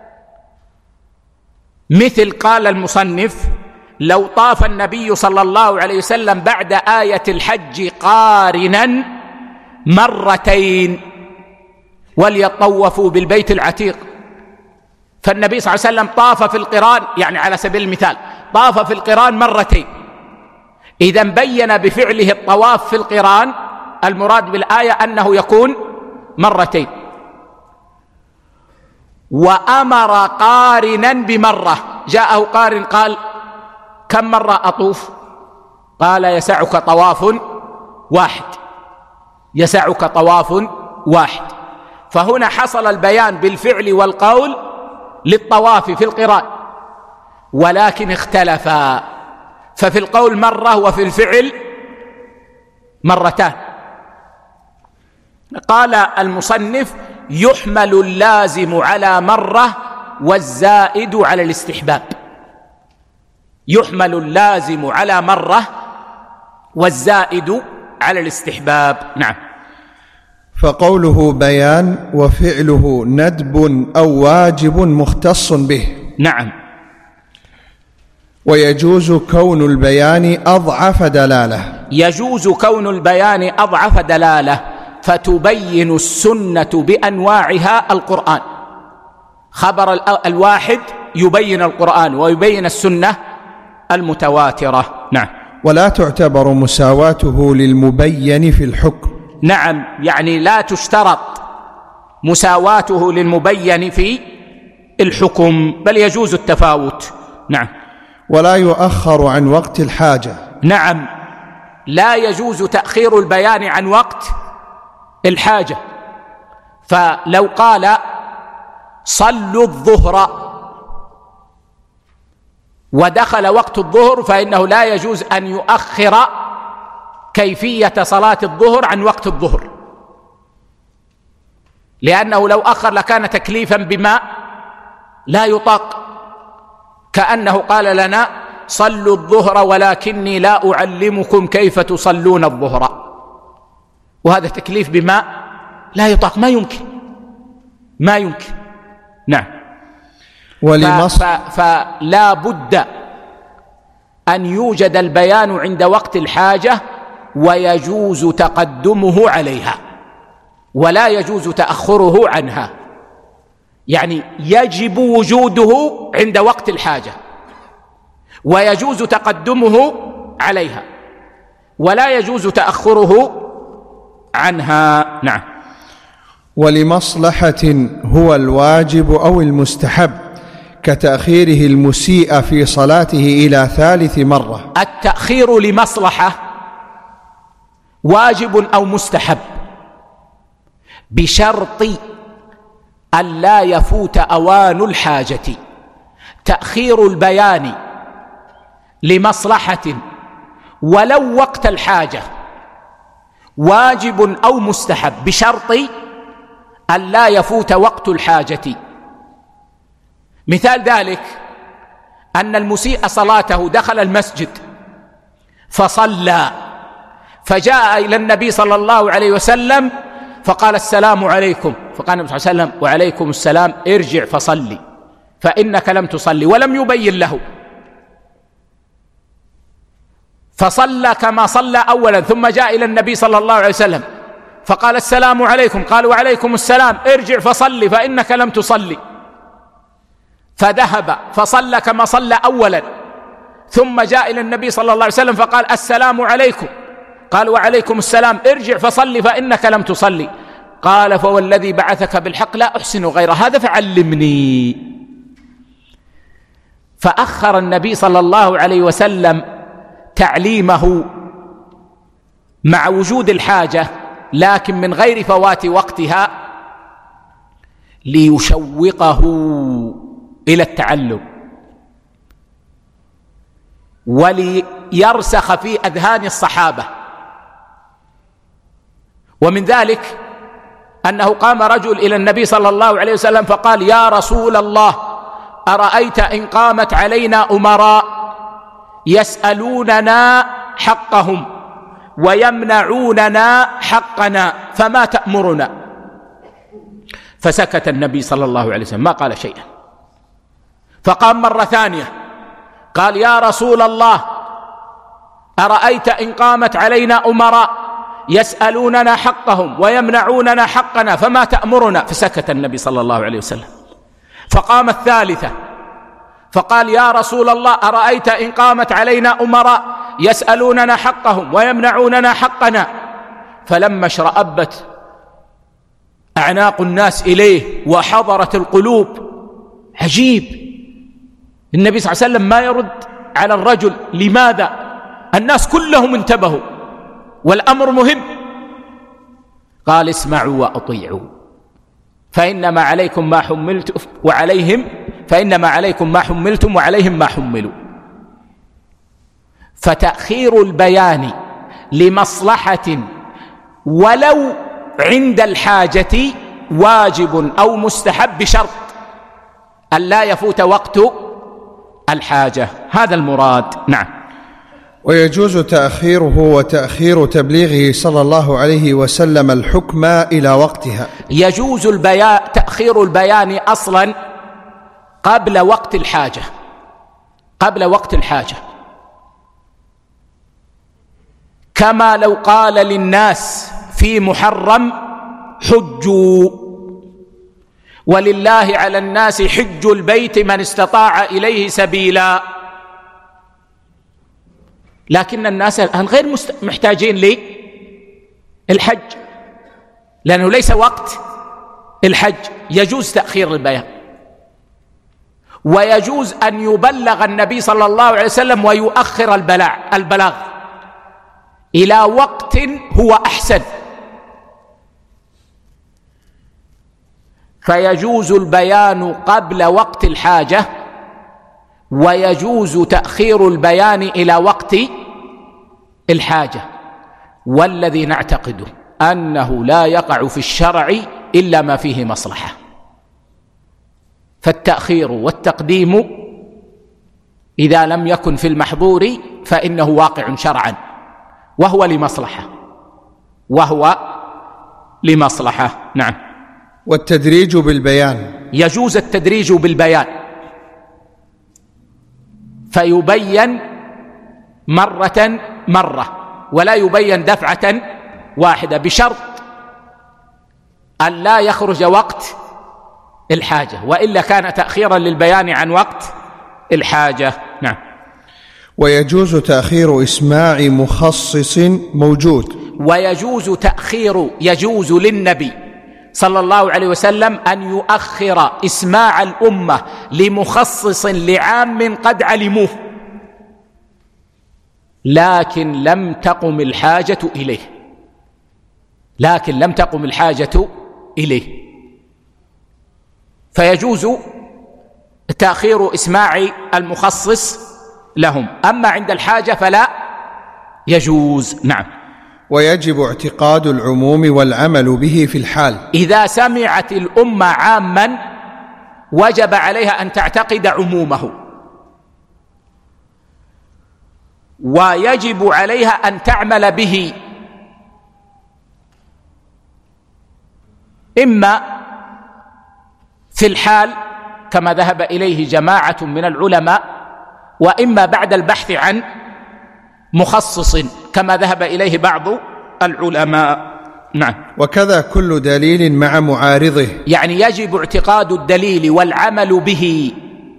مثل قال المصنف: لو طاف النبي صلى الله عليه وسلم بعد آية الحج قارنا مرتين وليطوفوا بالبيت العتيق، فالنبي صلى الله عليه وسلم طاف في القران، يعني على سبيل المثال طاف في القران مرتين، إذا بين بفعله الطواف في القران، المراد بالآية أنه يكون مرتين. وأمر قارنا بمرة، جاءه قارن قال: كم مرة أطوف؟ قال: يسعك طواف واحد، يسعك طواف واحد. فهنا حصل البيان بالفعل والقول للطواف في القران، ولكن اختلفا، ففي القول مرة وفي الفعل مرتان. قال المصنف: يحمل اللازم على مرة والزائد على الاستحباب. يحمل اللازم على مرة والزائد على الاستحباب. نعم. فقوله بيان وفعله ندب أو واجب مختص به. نعم. ويجوز كون البيان أضعف دلالة. يجوز كون البيان أضعف دلالة، فتبين السنة بأنواعها القرآن. خبر الواحد يبين القرآن، ويبين السنة المتواترة. نعم. ولا تعتبر مساواته للمبين في الحكم. نعم، يعني لا تشترط مساواته للمبين في الحكم، بل يجوز التفاوت. نعم. ولا يؤخر عن وقت الحاجة. نعم، لا يجوز تأخير البيان عن وقت الحاجة. فلو قال: صلوا الظهر، ودخل وقت الظهر، فإنه لا يجوز أن يؤخر كيفية صلاة الظهر عن وقت الظهر، لأنه لو أخر لكان تكليفا بما لا يطاق، كأنه قال لنا: صلوا الظهر ولكني لا أعلمكم كيف تصلون الظهر، وهذا تكليف بما لا يطاق، ما يمكن ما يمكن. نعم. ولمص... فلا بد أن يوجد البيان عند وقت الحاجة، ويجوز تقدمه عليها ولا يجوز تأخره عنها، يعني يجب وجوده عند وقت الحاجة، ويجوز تقدمه عليها، ولا يجوز تأخره عنها. نعم. ولمصلحة هو الواجب أو المستحب، كتأخيره المسيء في صلاته إلى ثالث مرة. التأخير لمصلحة واجب أو مستحب، بشرط أن لا يفوت أوان الحاجة. تأخير البيان لمصلحة ولو وقت الحاجة واجب أو مستحب، بشرط أن لا يفوت وقت الحاجة. مثال ذلك أن المسيء صلاته دخل المسجد فصلى، فجاء إلى النبي صلى الله عليه وسلم فقال: السلام عليكم، فقال النبي صلى الله عليه وسلم: وعليكم السلام، ارجع فصلي. فإنك لم تصلي، ولم يبين له، فصلى كما صلى أولا، ثم جاء إلى النبي صلى الله عليه وسلم فقال السلام عليكم، قال وعليكم السلام، ارجع فصلي فإنك لم تصلي، فذهب فصلى كما صلى أولا، ثم جاء إلى النبي صلى الله عليه وسلم فقال السلام عليكم، قال وعليكم السلام، ارجع فصلي فإنك لم تصلي، قال فوالذي بعثك بالحق لا أحسن غير هذا فعلمني. فأخر النبي صلى الله عليه وسلم تعليمه مع وجود الحاجة، لكن من غير فوات وقتها، ليشوقه إلى التعلم وليرسخ في أذهان الصحابة. ومن ذلك أنه قام رجل إلى النبي صلى الله عليه وسلم فقال يا رسول الله أرأيت إن قامت علينا أمراء يسألوننا حقهم ويمنعوننا حقنا فما تأمرنا؟ فسكت النبي صلى الله عليه وسلم ما قال شيئا، فقام مرة ثانية قال يا رسول الله أرأيت إن قامت علينا أمراء يسألوننا حقهم ويمنعوننا حقنا فما تأمرنا؟ فسكت النبي صلى الله عليه وسلم. فقام الثالثة فقال يا رسول الله أرأيت إن قامت علينا أمراء يسألوننا حقهم ويمنعوننا حقنا؟ فلما اشرأبت أعناق الناس إليه وحضرت القلوب، عجيب، النبي صلى الله عليه وسلم ما يرد على الرجل، لماذا؟ الناس كلهم انتبهوا والأمر مهم. قال اسمعوا وأطيعوا فإنما عليكم ما حملتم وعليهم فإنما عليكم ما حملتم وعليهم ما حملوا. فتأخير البيان لمصلحة ولو عند الحاجة واجب أو مستحب بشرط أن لا يفوت وقت الحاجة، هذا المراد. نعم. ويجوز تأخيره وتأخير تبليغه صلى الله عليه وسلم الحكم إلى وقتها. يجوز البيان تأخير البيان أصلا قبل وقت الحاجة، قبل وقت الحاجة، كما لو قال للناس في محرم حجوا ولله على الناس حج البيت من استطاع إليه سبيلا، لكن الناس الآن غير محتاجين للحج لأنه ليس وقت الحج، يجوز تأخير البيان. ويجوز أن يبلغ النبي صلى الله عليه وسلم ويؤخر البلاغ البلاغ إلى وقت هو أحسن، فيجوز البيان قبل وقت الحاجة ويجوز تأخير البيان إلى وقت الحاجة. والذي نعتقده أنه لا يقع في الشرع إلا ما فيه مصلحة، فالتأخير والتقديم إذا لم يكن في المحظور فإنه واقع شرعا وهو لمصلحة وهو لمصلحة. نعم. والتدريج بالبيان، يجوز التدريج بالبيان، فيبين مرة مرة ولا يبين دفعة واحدة، بشرط أن لا يخرج وقت الحاجة، وإلا كان تأخيرا للبيان عن وقت الحاجة. نعم. ويجوز تأخير إسماع مخصص موجود، ويجوز تأخير يجوز للنبي صلى الله عليه وسلم أن يؤخر إسماع الأمة لمخصص لعام قد علموه لكن لم تقم الحاجة إليه لكن لم تقم الحاجة إليه فيجوز تأخير إسماع المخصص لهم، أما عند الحاجة فلا يجوز. نعم. ويجب اعتقاد العموم والعمل به في الحال. إذا سمعت الأمة عاما وجب عليها أن تعتقد عمومه، ويجب عليها أن تعمل به، إما في الحال كما ذهب إليه جماعة من العلماء، وإما بعد البحث عن مخصص كما ذهب إليه بعض العلماء. نعم. وكذا كل دليل مع معارضه، يعني يجب اعتقاد الدليل والعمل به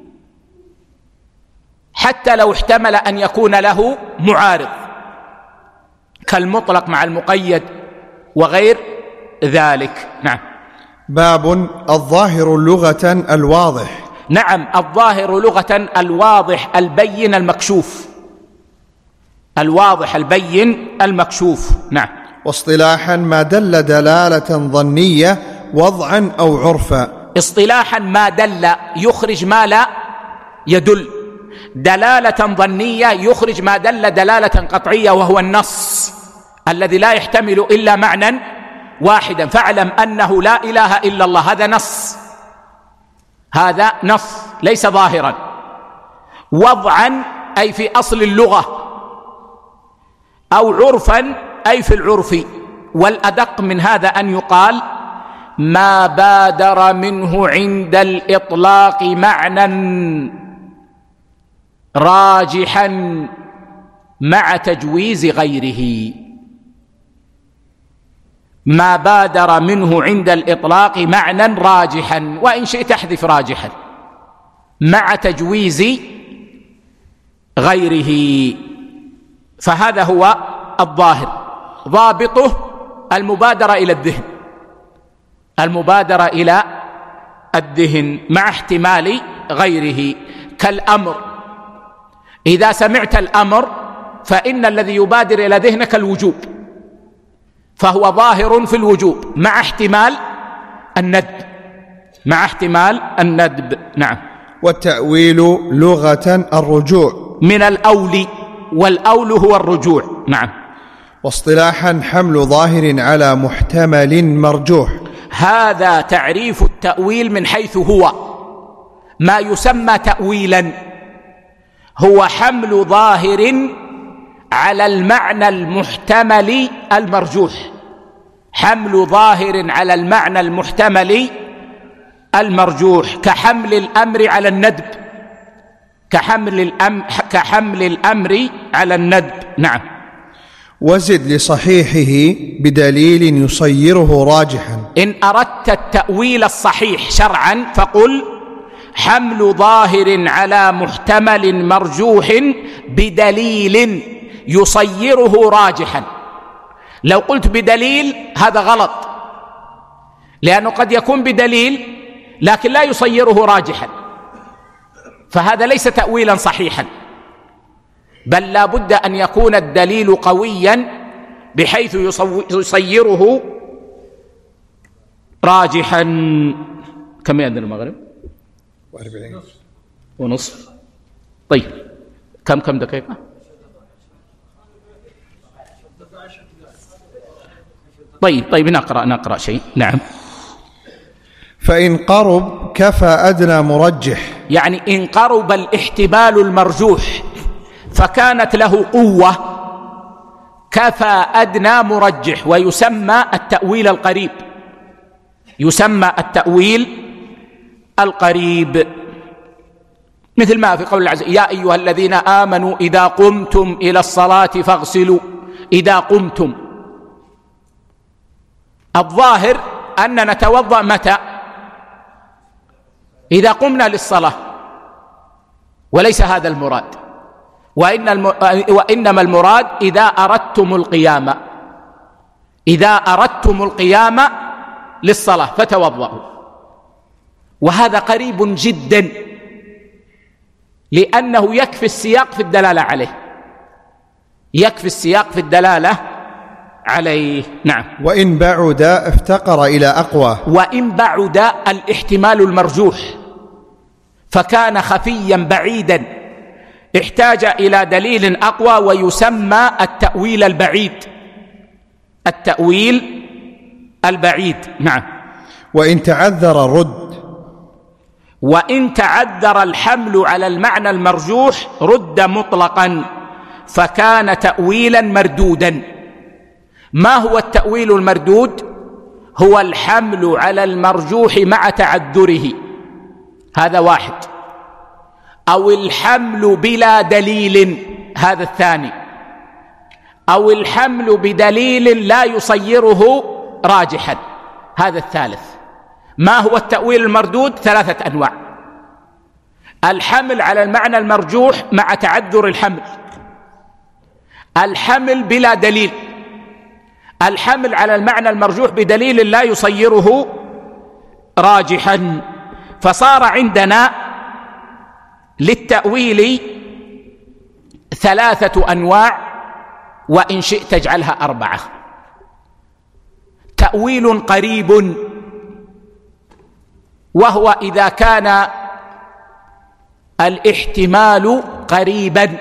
حتى لو احتمل أن يكون له معارض، كالمطلق مع المقيد وغير ذلك. نعم. باب الظاهر لغة الواضح. نعم، الظاهر لغة الواضح البين المكشوف، الواضح البين المكشوف. نعم. واصطلاحا ما دل دلالة ظنية وضعا أو عرفا. اصطلاحا ما دل يخرج ما لا يدل، دلالة ظنية يخرج ما دل دلالة قطعية وهو النص الذي لا يحتمل إلا معنى واحدا. فاعلم أنه لا إله إلا الله، هذا نص، هذا نص ليس ظاهرا. وضعا أي في أصل اللغة، أو عرفا أي في العرف. والأدق من هذا أن يقال ما بادر منه عند الإطلاق معنى راجحا مع تجويز غيره. ما بادر منه عند الإطلاق معنى راجحا، وإن شئت احذف راجحا، مع تجويز غيره. فهذا هو الظاهر، ضابطه المبادرة إلى الذهن، المبادرة إلى الذهن مع احتمال غيره. كالأمر، إذا سمعت الأمر فإن الذي يبادر إلى ذهنك الوجوب، فهو ظاهر في الوجوب مع احتمال الندب، مع احتمال الندب. نعم. والتأويل لغة الرجوع من الأول، والأول هو الرجوع. نعم. واصطلاحا حمل ظاهر على محتمل مرجوح. هذا تعريف التأويل من حيث هو ما يسمى تأويلا، هو حمل ظاهر على المعنى المحتمل المرجوح، حمل ظاهر على المعنى المحتمل المرجوح، كحمل الأمر على الندب، كحمل الأمر, كحمل الأمر على الندب. نعم. وزد لصحيحه بدليل يصيره راجحا. إن أردت التأويل الصحيح شرعا فقل حمل ظاهر على محتمل مرجوح بدليل يصيره راجحا. لو قلت بدليل هذا غلط، لأنه قد يكون بدليل لكن لا يصيره راجحا، فهذا ليس تأويلا صحيحا، بل لا بد أن يكون الدليل قويا بحيث يصيره راجحا. كم يأذن المغرب؟ ونصف. طيب كم كم دقيقة؟ طيب طيب نقرأ نقرأ شيء. نعم. فإن قرب كفى أدنى مرجح، يعني إن قرب الاحتمال المرجوح فكانت له قوة كفى أدنى مرجح، ويسمى التأويل القريب، يسمى التأويل القريب، مثل ما في قول الله عز وجل يا أيها الذين آمنوا إذا قمتم إلى الصلاة فاغسلوا. إذا قمتم، الظاهر أن نتوضأ متى؟ إذا قمنا للصلاة، وليس هذا المراد، وإن الم... وإنما المراد إذا أردتم القيام، إذا أردتم القيام للصلاة فتوضأوا. وهذا قريب جدا، لأنه يكفي السياق في الدلالة عليه، يكفي السياق في الدلالة عليه. نعم. وإن بعد افتقر إلى أقوى، وإن بعد الاحتمال المرجوح فكان خفيا بعيدا احتاج إلى دليل أقوى، ويسمى التأويل البعيد، التأويل البعيد. نعم. وإن تعذر الرد، وإن تعذر الحمل على المعنى المرجوح رد مطلقا فكان تأويلا مردودا. ما هو التأويل المردود؟ هو الحمل على المرجوح مع تعذره، هذا واحد. أو الحمل بلا دليل، هذا الثاني. أو الحمل بدليل لا يصيره راجحا، هذا الثالث. ما هو التأويل المردود؟ ثلاثة أنواع: الحمل على المعنى المرجوح مع تعذر الحمل، الحمل بلا دليل، الحمل على المعنى المرجوح بدليل لا يصيره راجحا. فصار عندنا للتأويل ثلاثة أنواع، وإن شئت اجعلها أربعة. تأويل قريب، وهو إذا كان الاحتمال قريبا.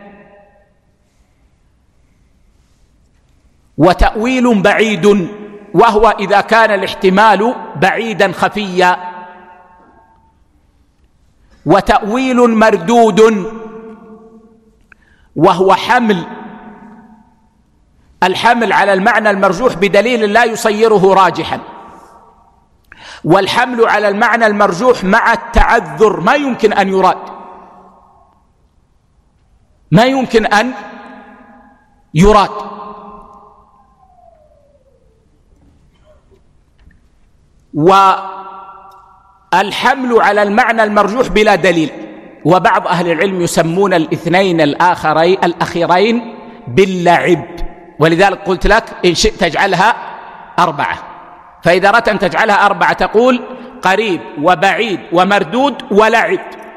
وتأويل بعيد، وهو إذا كان الاحتمال بعيدا خفيا. وتأويل مردود، وهو حمل الحمل على المعنى المرجوح بدليل لا يصيره راجحا. والحمل على المعنى المرجوح مع التعذر، ما يمكن أن يراد، ما يمكن أن يراد. والحمل على المعنى المرجوح بلا دليل. وبعض أهل العلم يسمون الاثنين الآخرين الأخيرين باللعب، ولذلك قلت لك إن شئت تجعلها أربعة. فإذا أردت أن تجعلها أربعة تقول قريب وبعيد ومردود ولعب.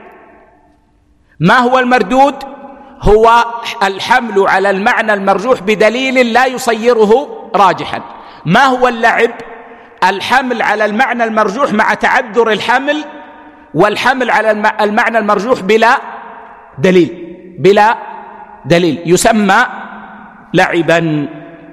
ما هو المردود؟ هو الحمل على المعنى المرجوح بدليل لا يصيره راجحا. ما هو اللعب؟ الحمل على المعنى المرجوح مع تعذر الحمل، والحمل على المعنى المرجوح بلا دليل، بلا دليل يسمى لعبا.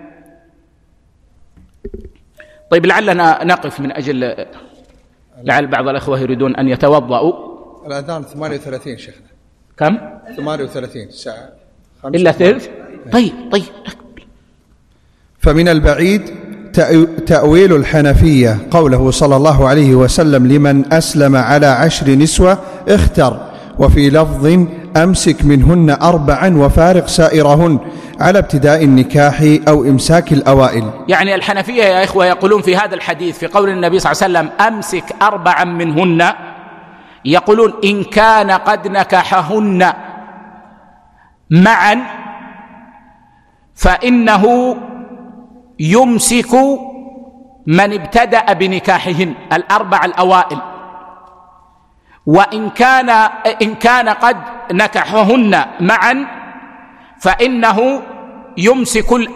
طيب، لعلنا نقف من أجل لعل بعض الأخوة يريدون أن يتوضأوا. الأذان ثمانية وثلاثين شيخنا. كم؟ ثمانية وثلاثين ساعة إلا ثلث. طيب طيب. فمن البعيد تأويل الحنفية قوله صلى الله عليه وسلم: لمن أسلم على عشر نسوة اختر، وفي لفظ: أمسك منهن أربعا وفارق سائرهن، على ابتداء النكاح أو إمساك الأوائل. يعني الحنفية يا إخوة يقولون في هذا الحديث في قول النبي صلى الله عليه وسلم: أمسك أربعا منهن، يقولون إن كان قد نكحهن معا فإنه يمسك من ابتدأ بنكاحهن الأربع الأوائل. وإن كان إن كان قد نكحهن معا فإنه يمسك ال...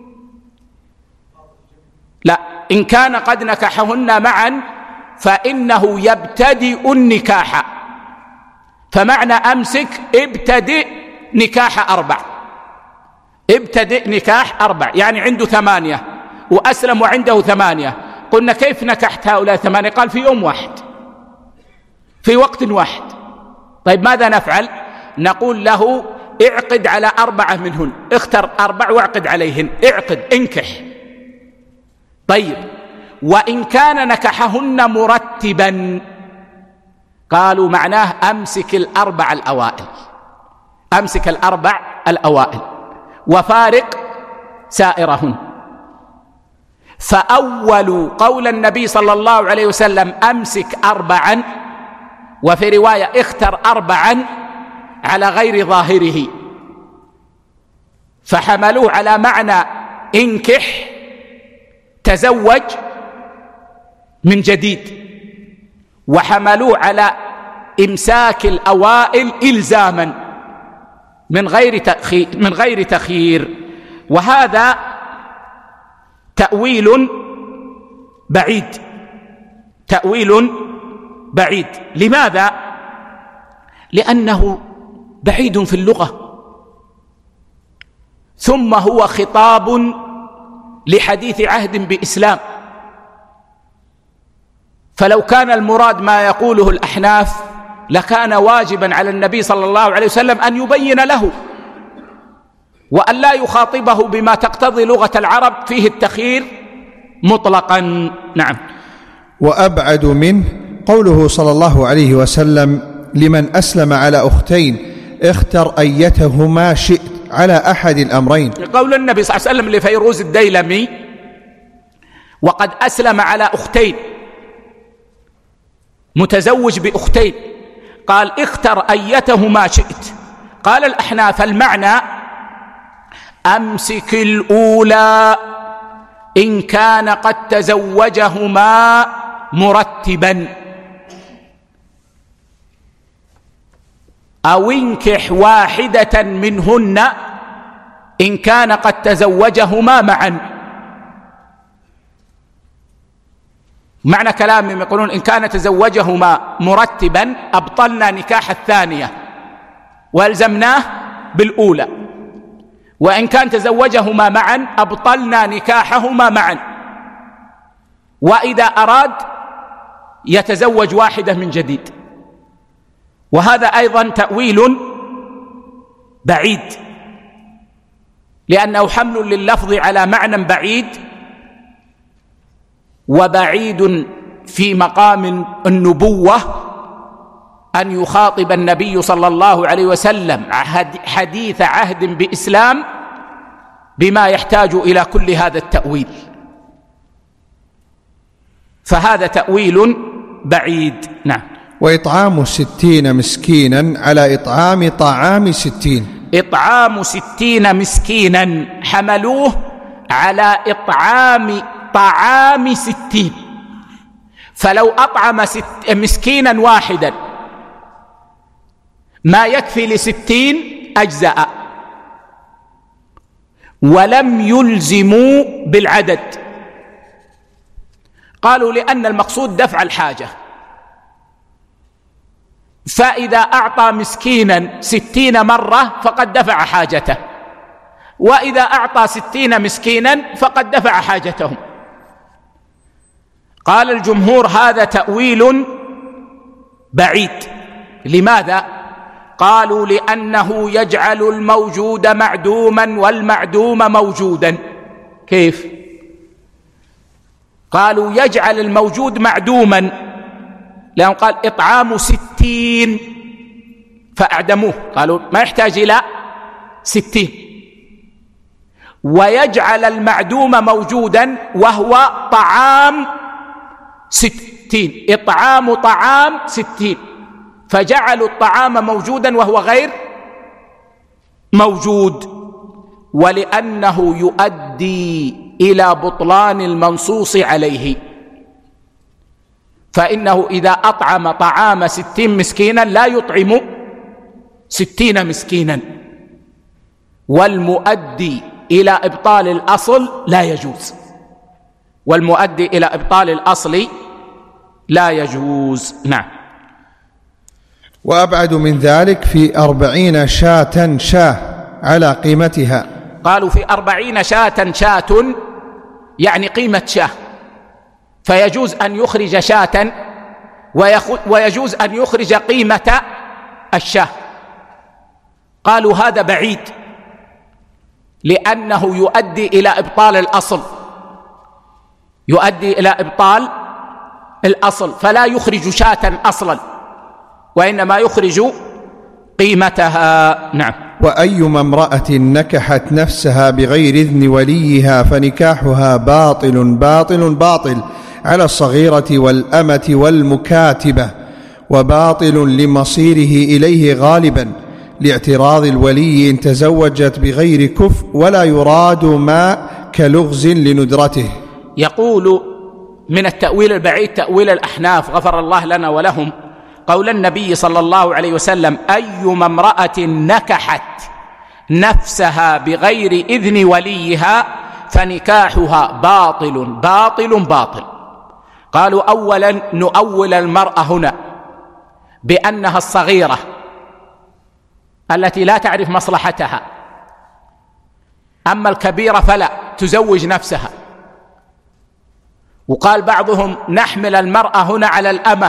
لا إن كان قد نكحهن معا فإنه يبتدئ النكاح. فمعنى أمسك ابتدئ نكاح أربع، ابتدئ نكاح أربع، يعني عنده ثمانية وأسلم وعنده ثمانية. قلنا كيف نكحت هؤلاء ثمانية؟ قال في يوم واحد، في وقت واحد. طيب ماذا نفعل؟ نقول له اعقد على أربعة منهن، اختر أربع واعقد عليهن، اعقد انكح. طيب وإن كان نكحهن مرتبا، قالوا معناه أمسك الأربع الأوائل، أمسك الأربع الأوائل وفارق سائرهن. فأول قول النبي صلى الله عليه وسلم أمسك أربعا، وفي رواية اختر أربعا، على غير ظاهره، فحملوه على معنى انكح تزوج من جديد، وحملوه على إمساك الأوائل إلزاما من غير تأخير من غير تخيير. وهذا تأويل بعيد، تأويل بعيد. لماذا؟ لأنه بعيد في اللغة، ثم هو خطاب لحديث عهد بإسلام. فلو كان المراد ما يقوله الأحناف لكان واجبا على النبي صلى الله عليه وسلم أن يبين له، وأن لا يخاطبه بما تقتضي لغة العرب فيه التخيير مطلقا. نعم. وأبعد منه قوله صلى الله عليه وسلم لمن أسلم على أختين اختر أيتهما شئت على أحد الأمرين. قول النبي صلى الله عليه وسلم لفيروز الديلمي وقد أسلم على أختين، متزوج بأختين، قال اختر أيتهما شئت. قال الأحناف المعنى أمسك الأولى إن كان قد تزوجهما مرتبا، أو انكح واحدة منهن إن كان قد تزوجهما معا. معنى كلامهم يقولون إن كان تزوجهما مرتبا أبطلنا نكاح الثانية والزمناه بالأولى، وإن كان تزوجهما معا أبطلنا نكاحهما معا، وإذا أراد يتزوج واحدة من جديد. وهذا أيضا تأويل بعيد، لأنه حمل لللفظ على معنى بعيد، وبعيد في مقام النبوة أن يخاطب النبي صلى الله عليه وسلم حديث عهد بإسلام بما يحتاج إلى كل هذا التأويل، فهذا تأويل بعيد. نعم. وإطعام ستين مسكينا على إطعام طعام ستين. إطعام ستين مسكينا حملوه على إطعام طعام ستين، فلو أطعم ست مسكينا واحدا ما يكفي لستين أجزاء، ولم يلزموا بالعدد. قالوا لأن المقصود دفع الحاجة، فإذا أعطى مسكينا ستين مرة فقد دفع حاجته، وإذا أعطى ستين مسكينا فقد دفع حاجتهم. قال الجمهور هذا تأويل بعيد. لماذا؟ قالوا لأنه يجعل الموجود معدوما والمعدوم موجودا. كيف؟ قالوا يجعل الموجود معدوما، لأن قال إطعام ستين فأعدموه، قالوا ما يحتاج إلى ستين، ويجعل المعدوم موجودا وهو طعام ستين، إطعام طعام ستين، فجعلوا الطعام موجودا وهو غير موجود، ولأنه يؤدي إلى بطلان المنصوص عليه. فإنه إذا أطعم طعام ستين مسكينا لا يطعم ستين مسكينا، والمؤدي إلى إبطال الأصل لا يجوز، والمؤدي إلى إبطال الأصل لا يجوز. نعم. وأبعد من ذلك في أربعين شاة شاه على قيمتها. قالوا في أربعين شاة شاة يعني قيمة شاه، فيجوز أن يخرج شاة ويجوز أن يخرج قيمة الشاه. قالوا هذا بعيد لأنه يؤدي إلى إبطال الأصل، يؤدي إلى إبطال الأصل، فلا يخرج شاة أصلا، وإنما يخرج قيمتها. نعم. وأيما امرأة نكحت نفسها بغير إذن وليها فنكاحها باطل باطل باطل على الصغيرة والأمة والمكاتبة، وباطل لمصيره إليه غالبا لاعتراض الولي إن تزوجت بغير كفء، ولا يراد ما كلغز لندرته. يقول من التأويل البعيد تأويل الأحناف غفر الله لنا ولهم، قول النبي صلى الله عليه وسلم أيما امرأة نكحت نفسها بغير إذن وليها فنكاحها باطل باطل باطل. قالوا أولا نؤول المرأة هنا بأنها الصغيرة التي لا تعرف مصلحتها، أما الكبيرة فلا تزوج نفسها. وقال بعضهم نحمل المرأة هنا على الأمة،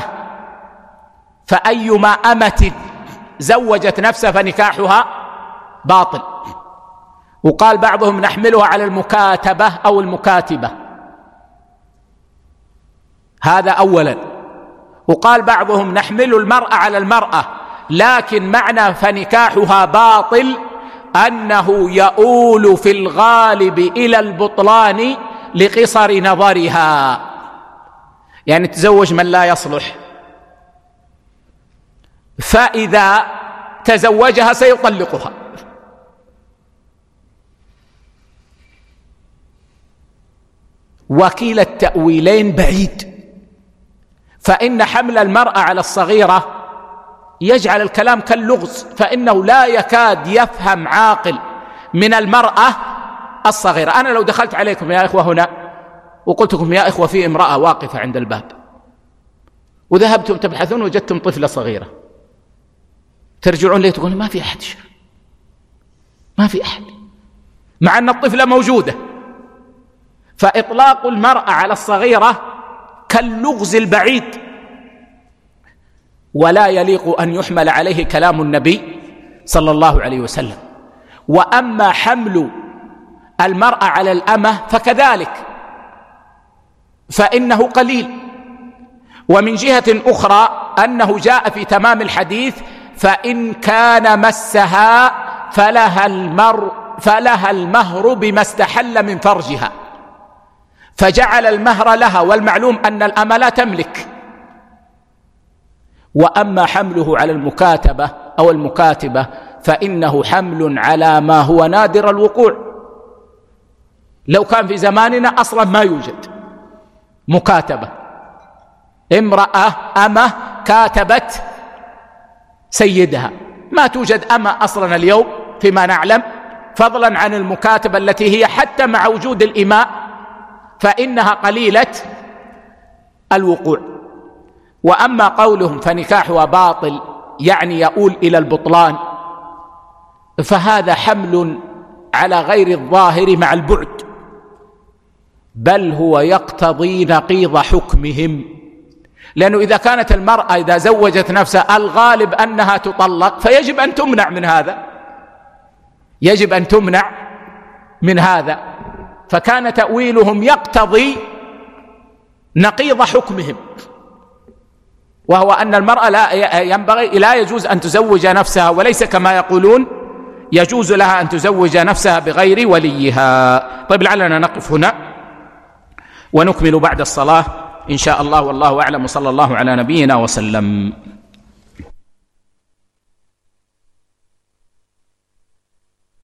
فأيما أمة زوجت نفسها فنكاحها باطل. وقال بعضهم نحملها على المكاتبة أو المكاتبة. هذا أولا. وقال بعضهم نحمل المرأة على المرأة، لكن معنى فنكاحها باطل أنه يؤول في الغالب إلى البطلان لقصر نظرها، يعني تزوج من لا يصلح، فإذا تزوجها سيطلقها. وكيل التأويلين بعيد، فإن حمل المرأة على الصغيرة يجعل الكلام كاللغز، فإنه لا يكاد يفهم عاقل من المرأة الصغيرة. أنا لو دخلت عليكم يا إخوة هنا وقلت لكم يا إخوة في امرأة واقفة عند الباب، وذهبتم تبحثون وجدتم طفلة صغيرة، ترجعون لي تقولون ما في أحد، ما في أحد، مع أن الطفلة موجودة. فإطلاق المرأة على الصغيرة كاللغز البعيد، ولا يليق أن يحمل عليه كلام النبي صلى الله عليه وسلم. وأما حمل المرأة على الأمة فكذلك، فإنه قليل. ومن جهة أخرى أنه جاء في تمام الحديث فإن كان مسها فلها المر فلها المهر بما استحل من فرجها، فجعل المهر لها، والمعلوم أن الأمة لا تملك. وأما حمله على المكاتبة أو المكاتبة فإنه حمل على ما هو نادر الوقوع. لو كان في زماننا أصلا ما يوجد مكاتبة، امرأة أمة كاتبت سيدها، ما توجد أمة أصلا اليوم فيما نعلم، فضلا عن المكاتبة التي هي حتى مع وجود الإماء فإنها قليلة الوقوع. وأما قولهم فنكاحها باطل يعني يؤول إلى البطلان، فهذا حمل على غير الظاهر مع البعد، بل هو يقتضي نقيض حكمهم. لأنه إذا كانت المرأة إذا زوجت نفسها الغالب أنها تطلق، فيجب أن تمنع من هذا، يجب أن تمنع من هذا، فكان تأويلهم يقتضي نقيض حكمهم، وهو أن المرأة لا ينبغي لا يجوز أن تزوج نفسها، وليس كما يقولون يجوز لها أن تزوج نفسها بغير وليها. طيب لعلنا نقف هنا ونكمل بعد الصلاة إن شاء الله، والله أعلم، وصلى الله على نبينا وسلم.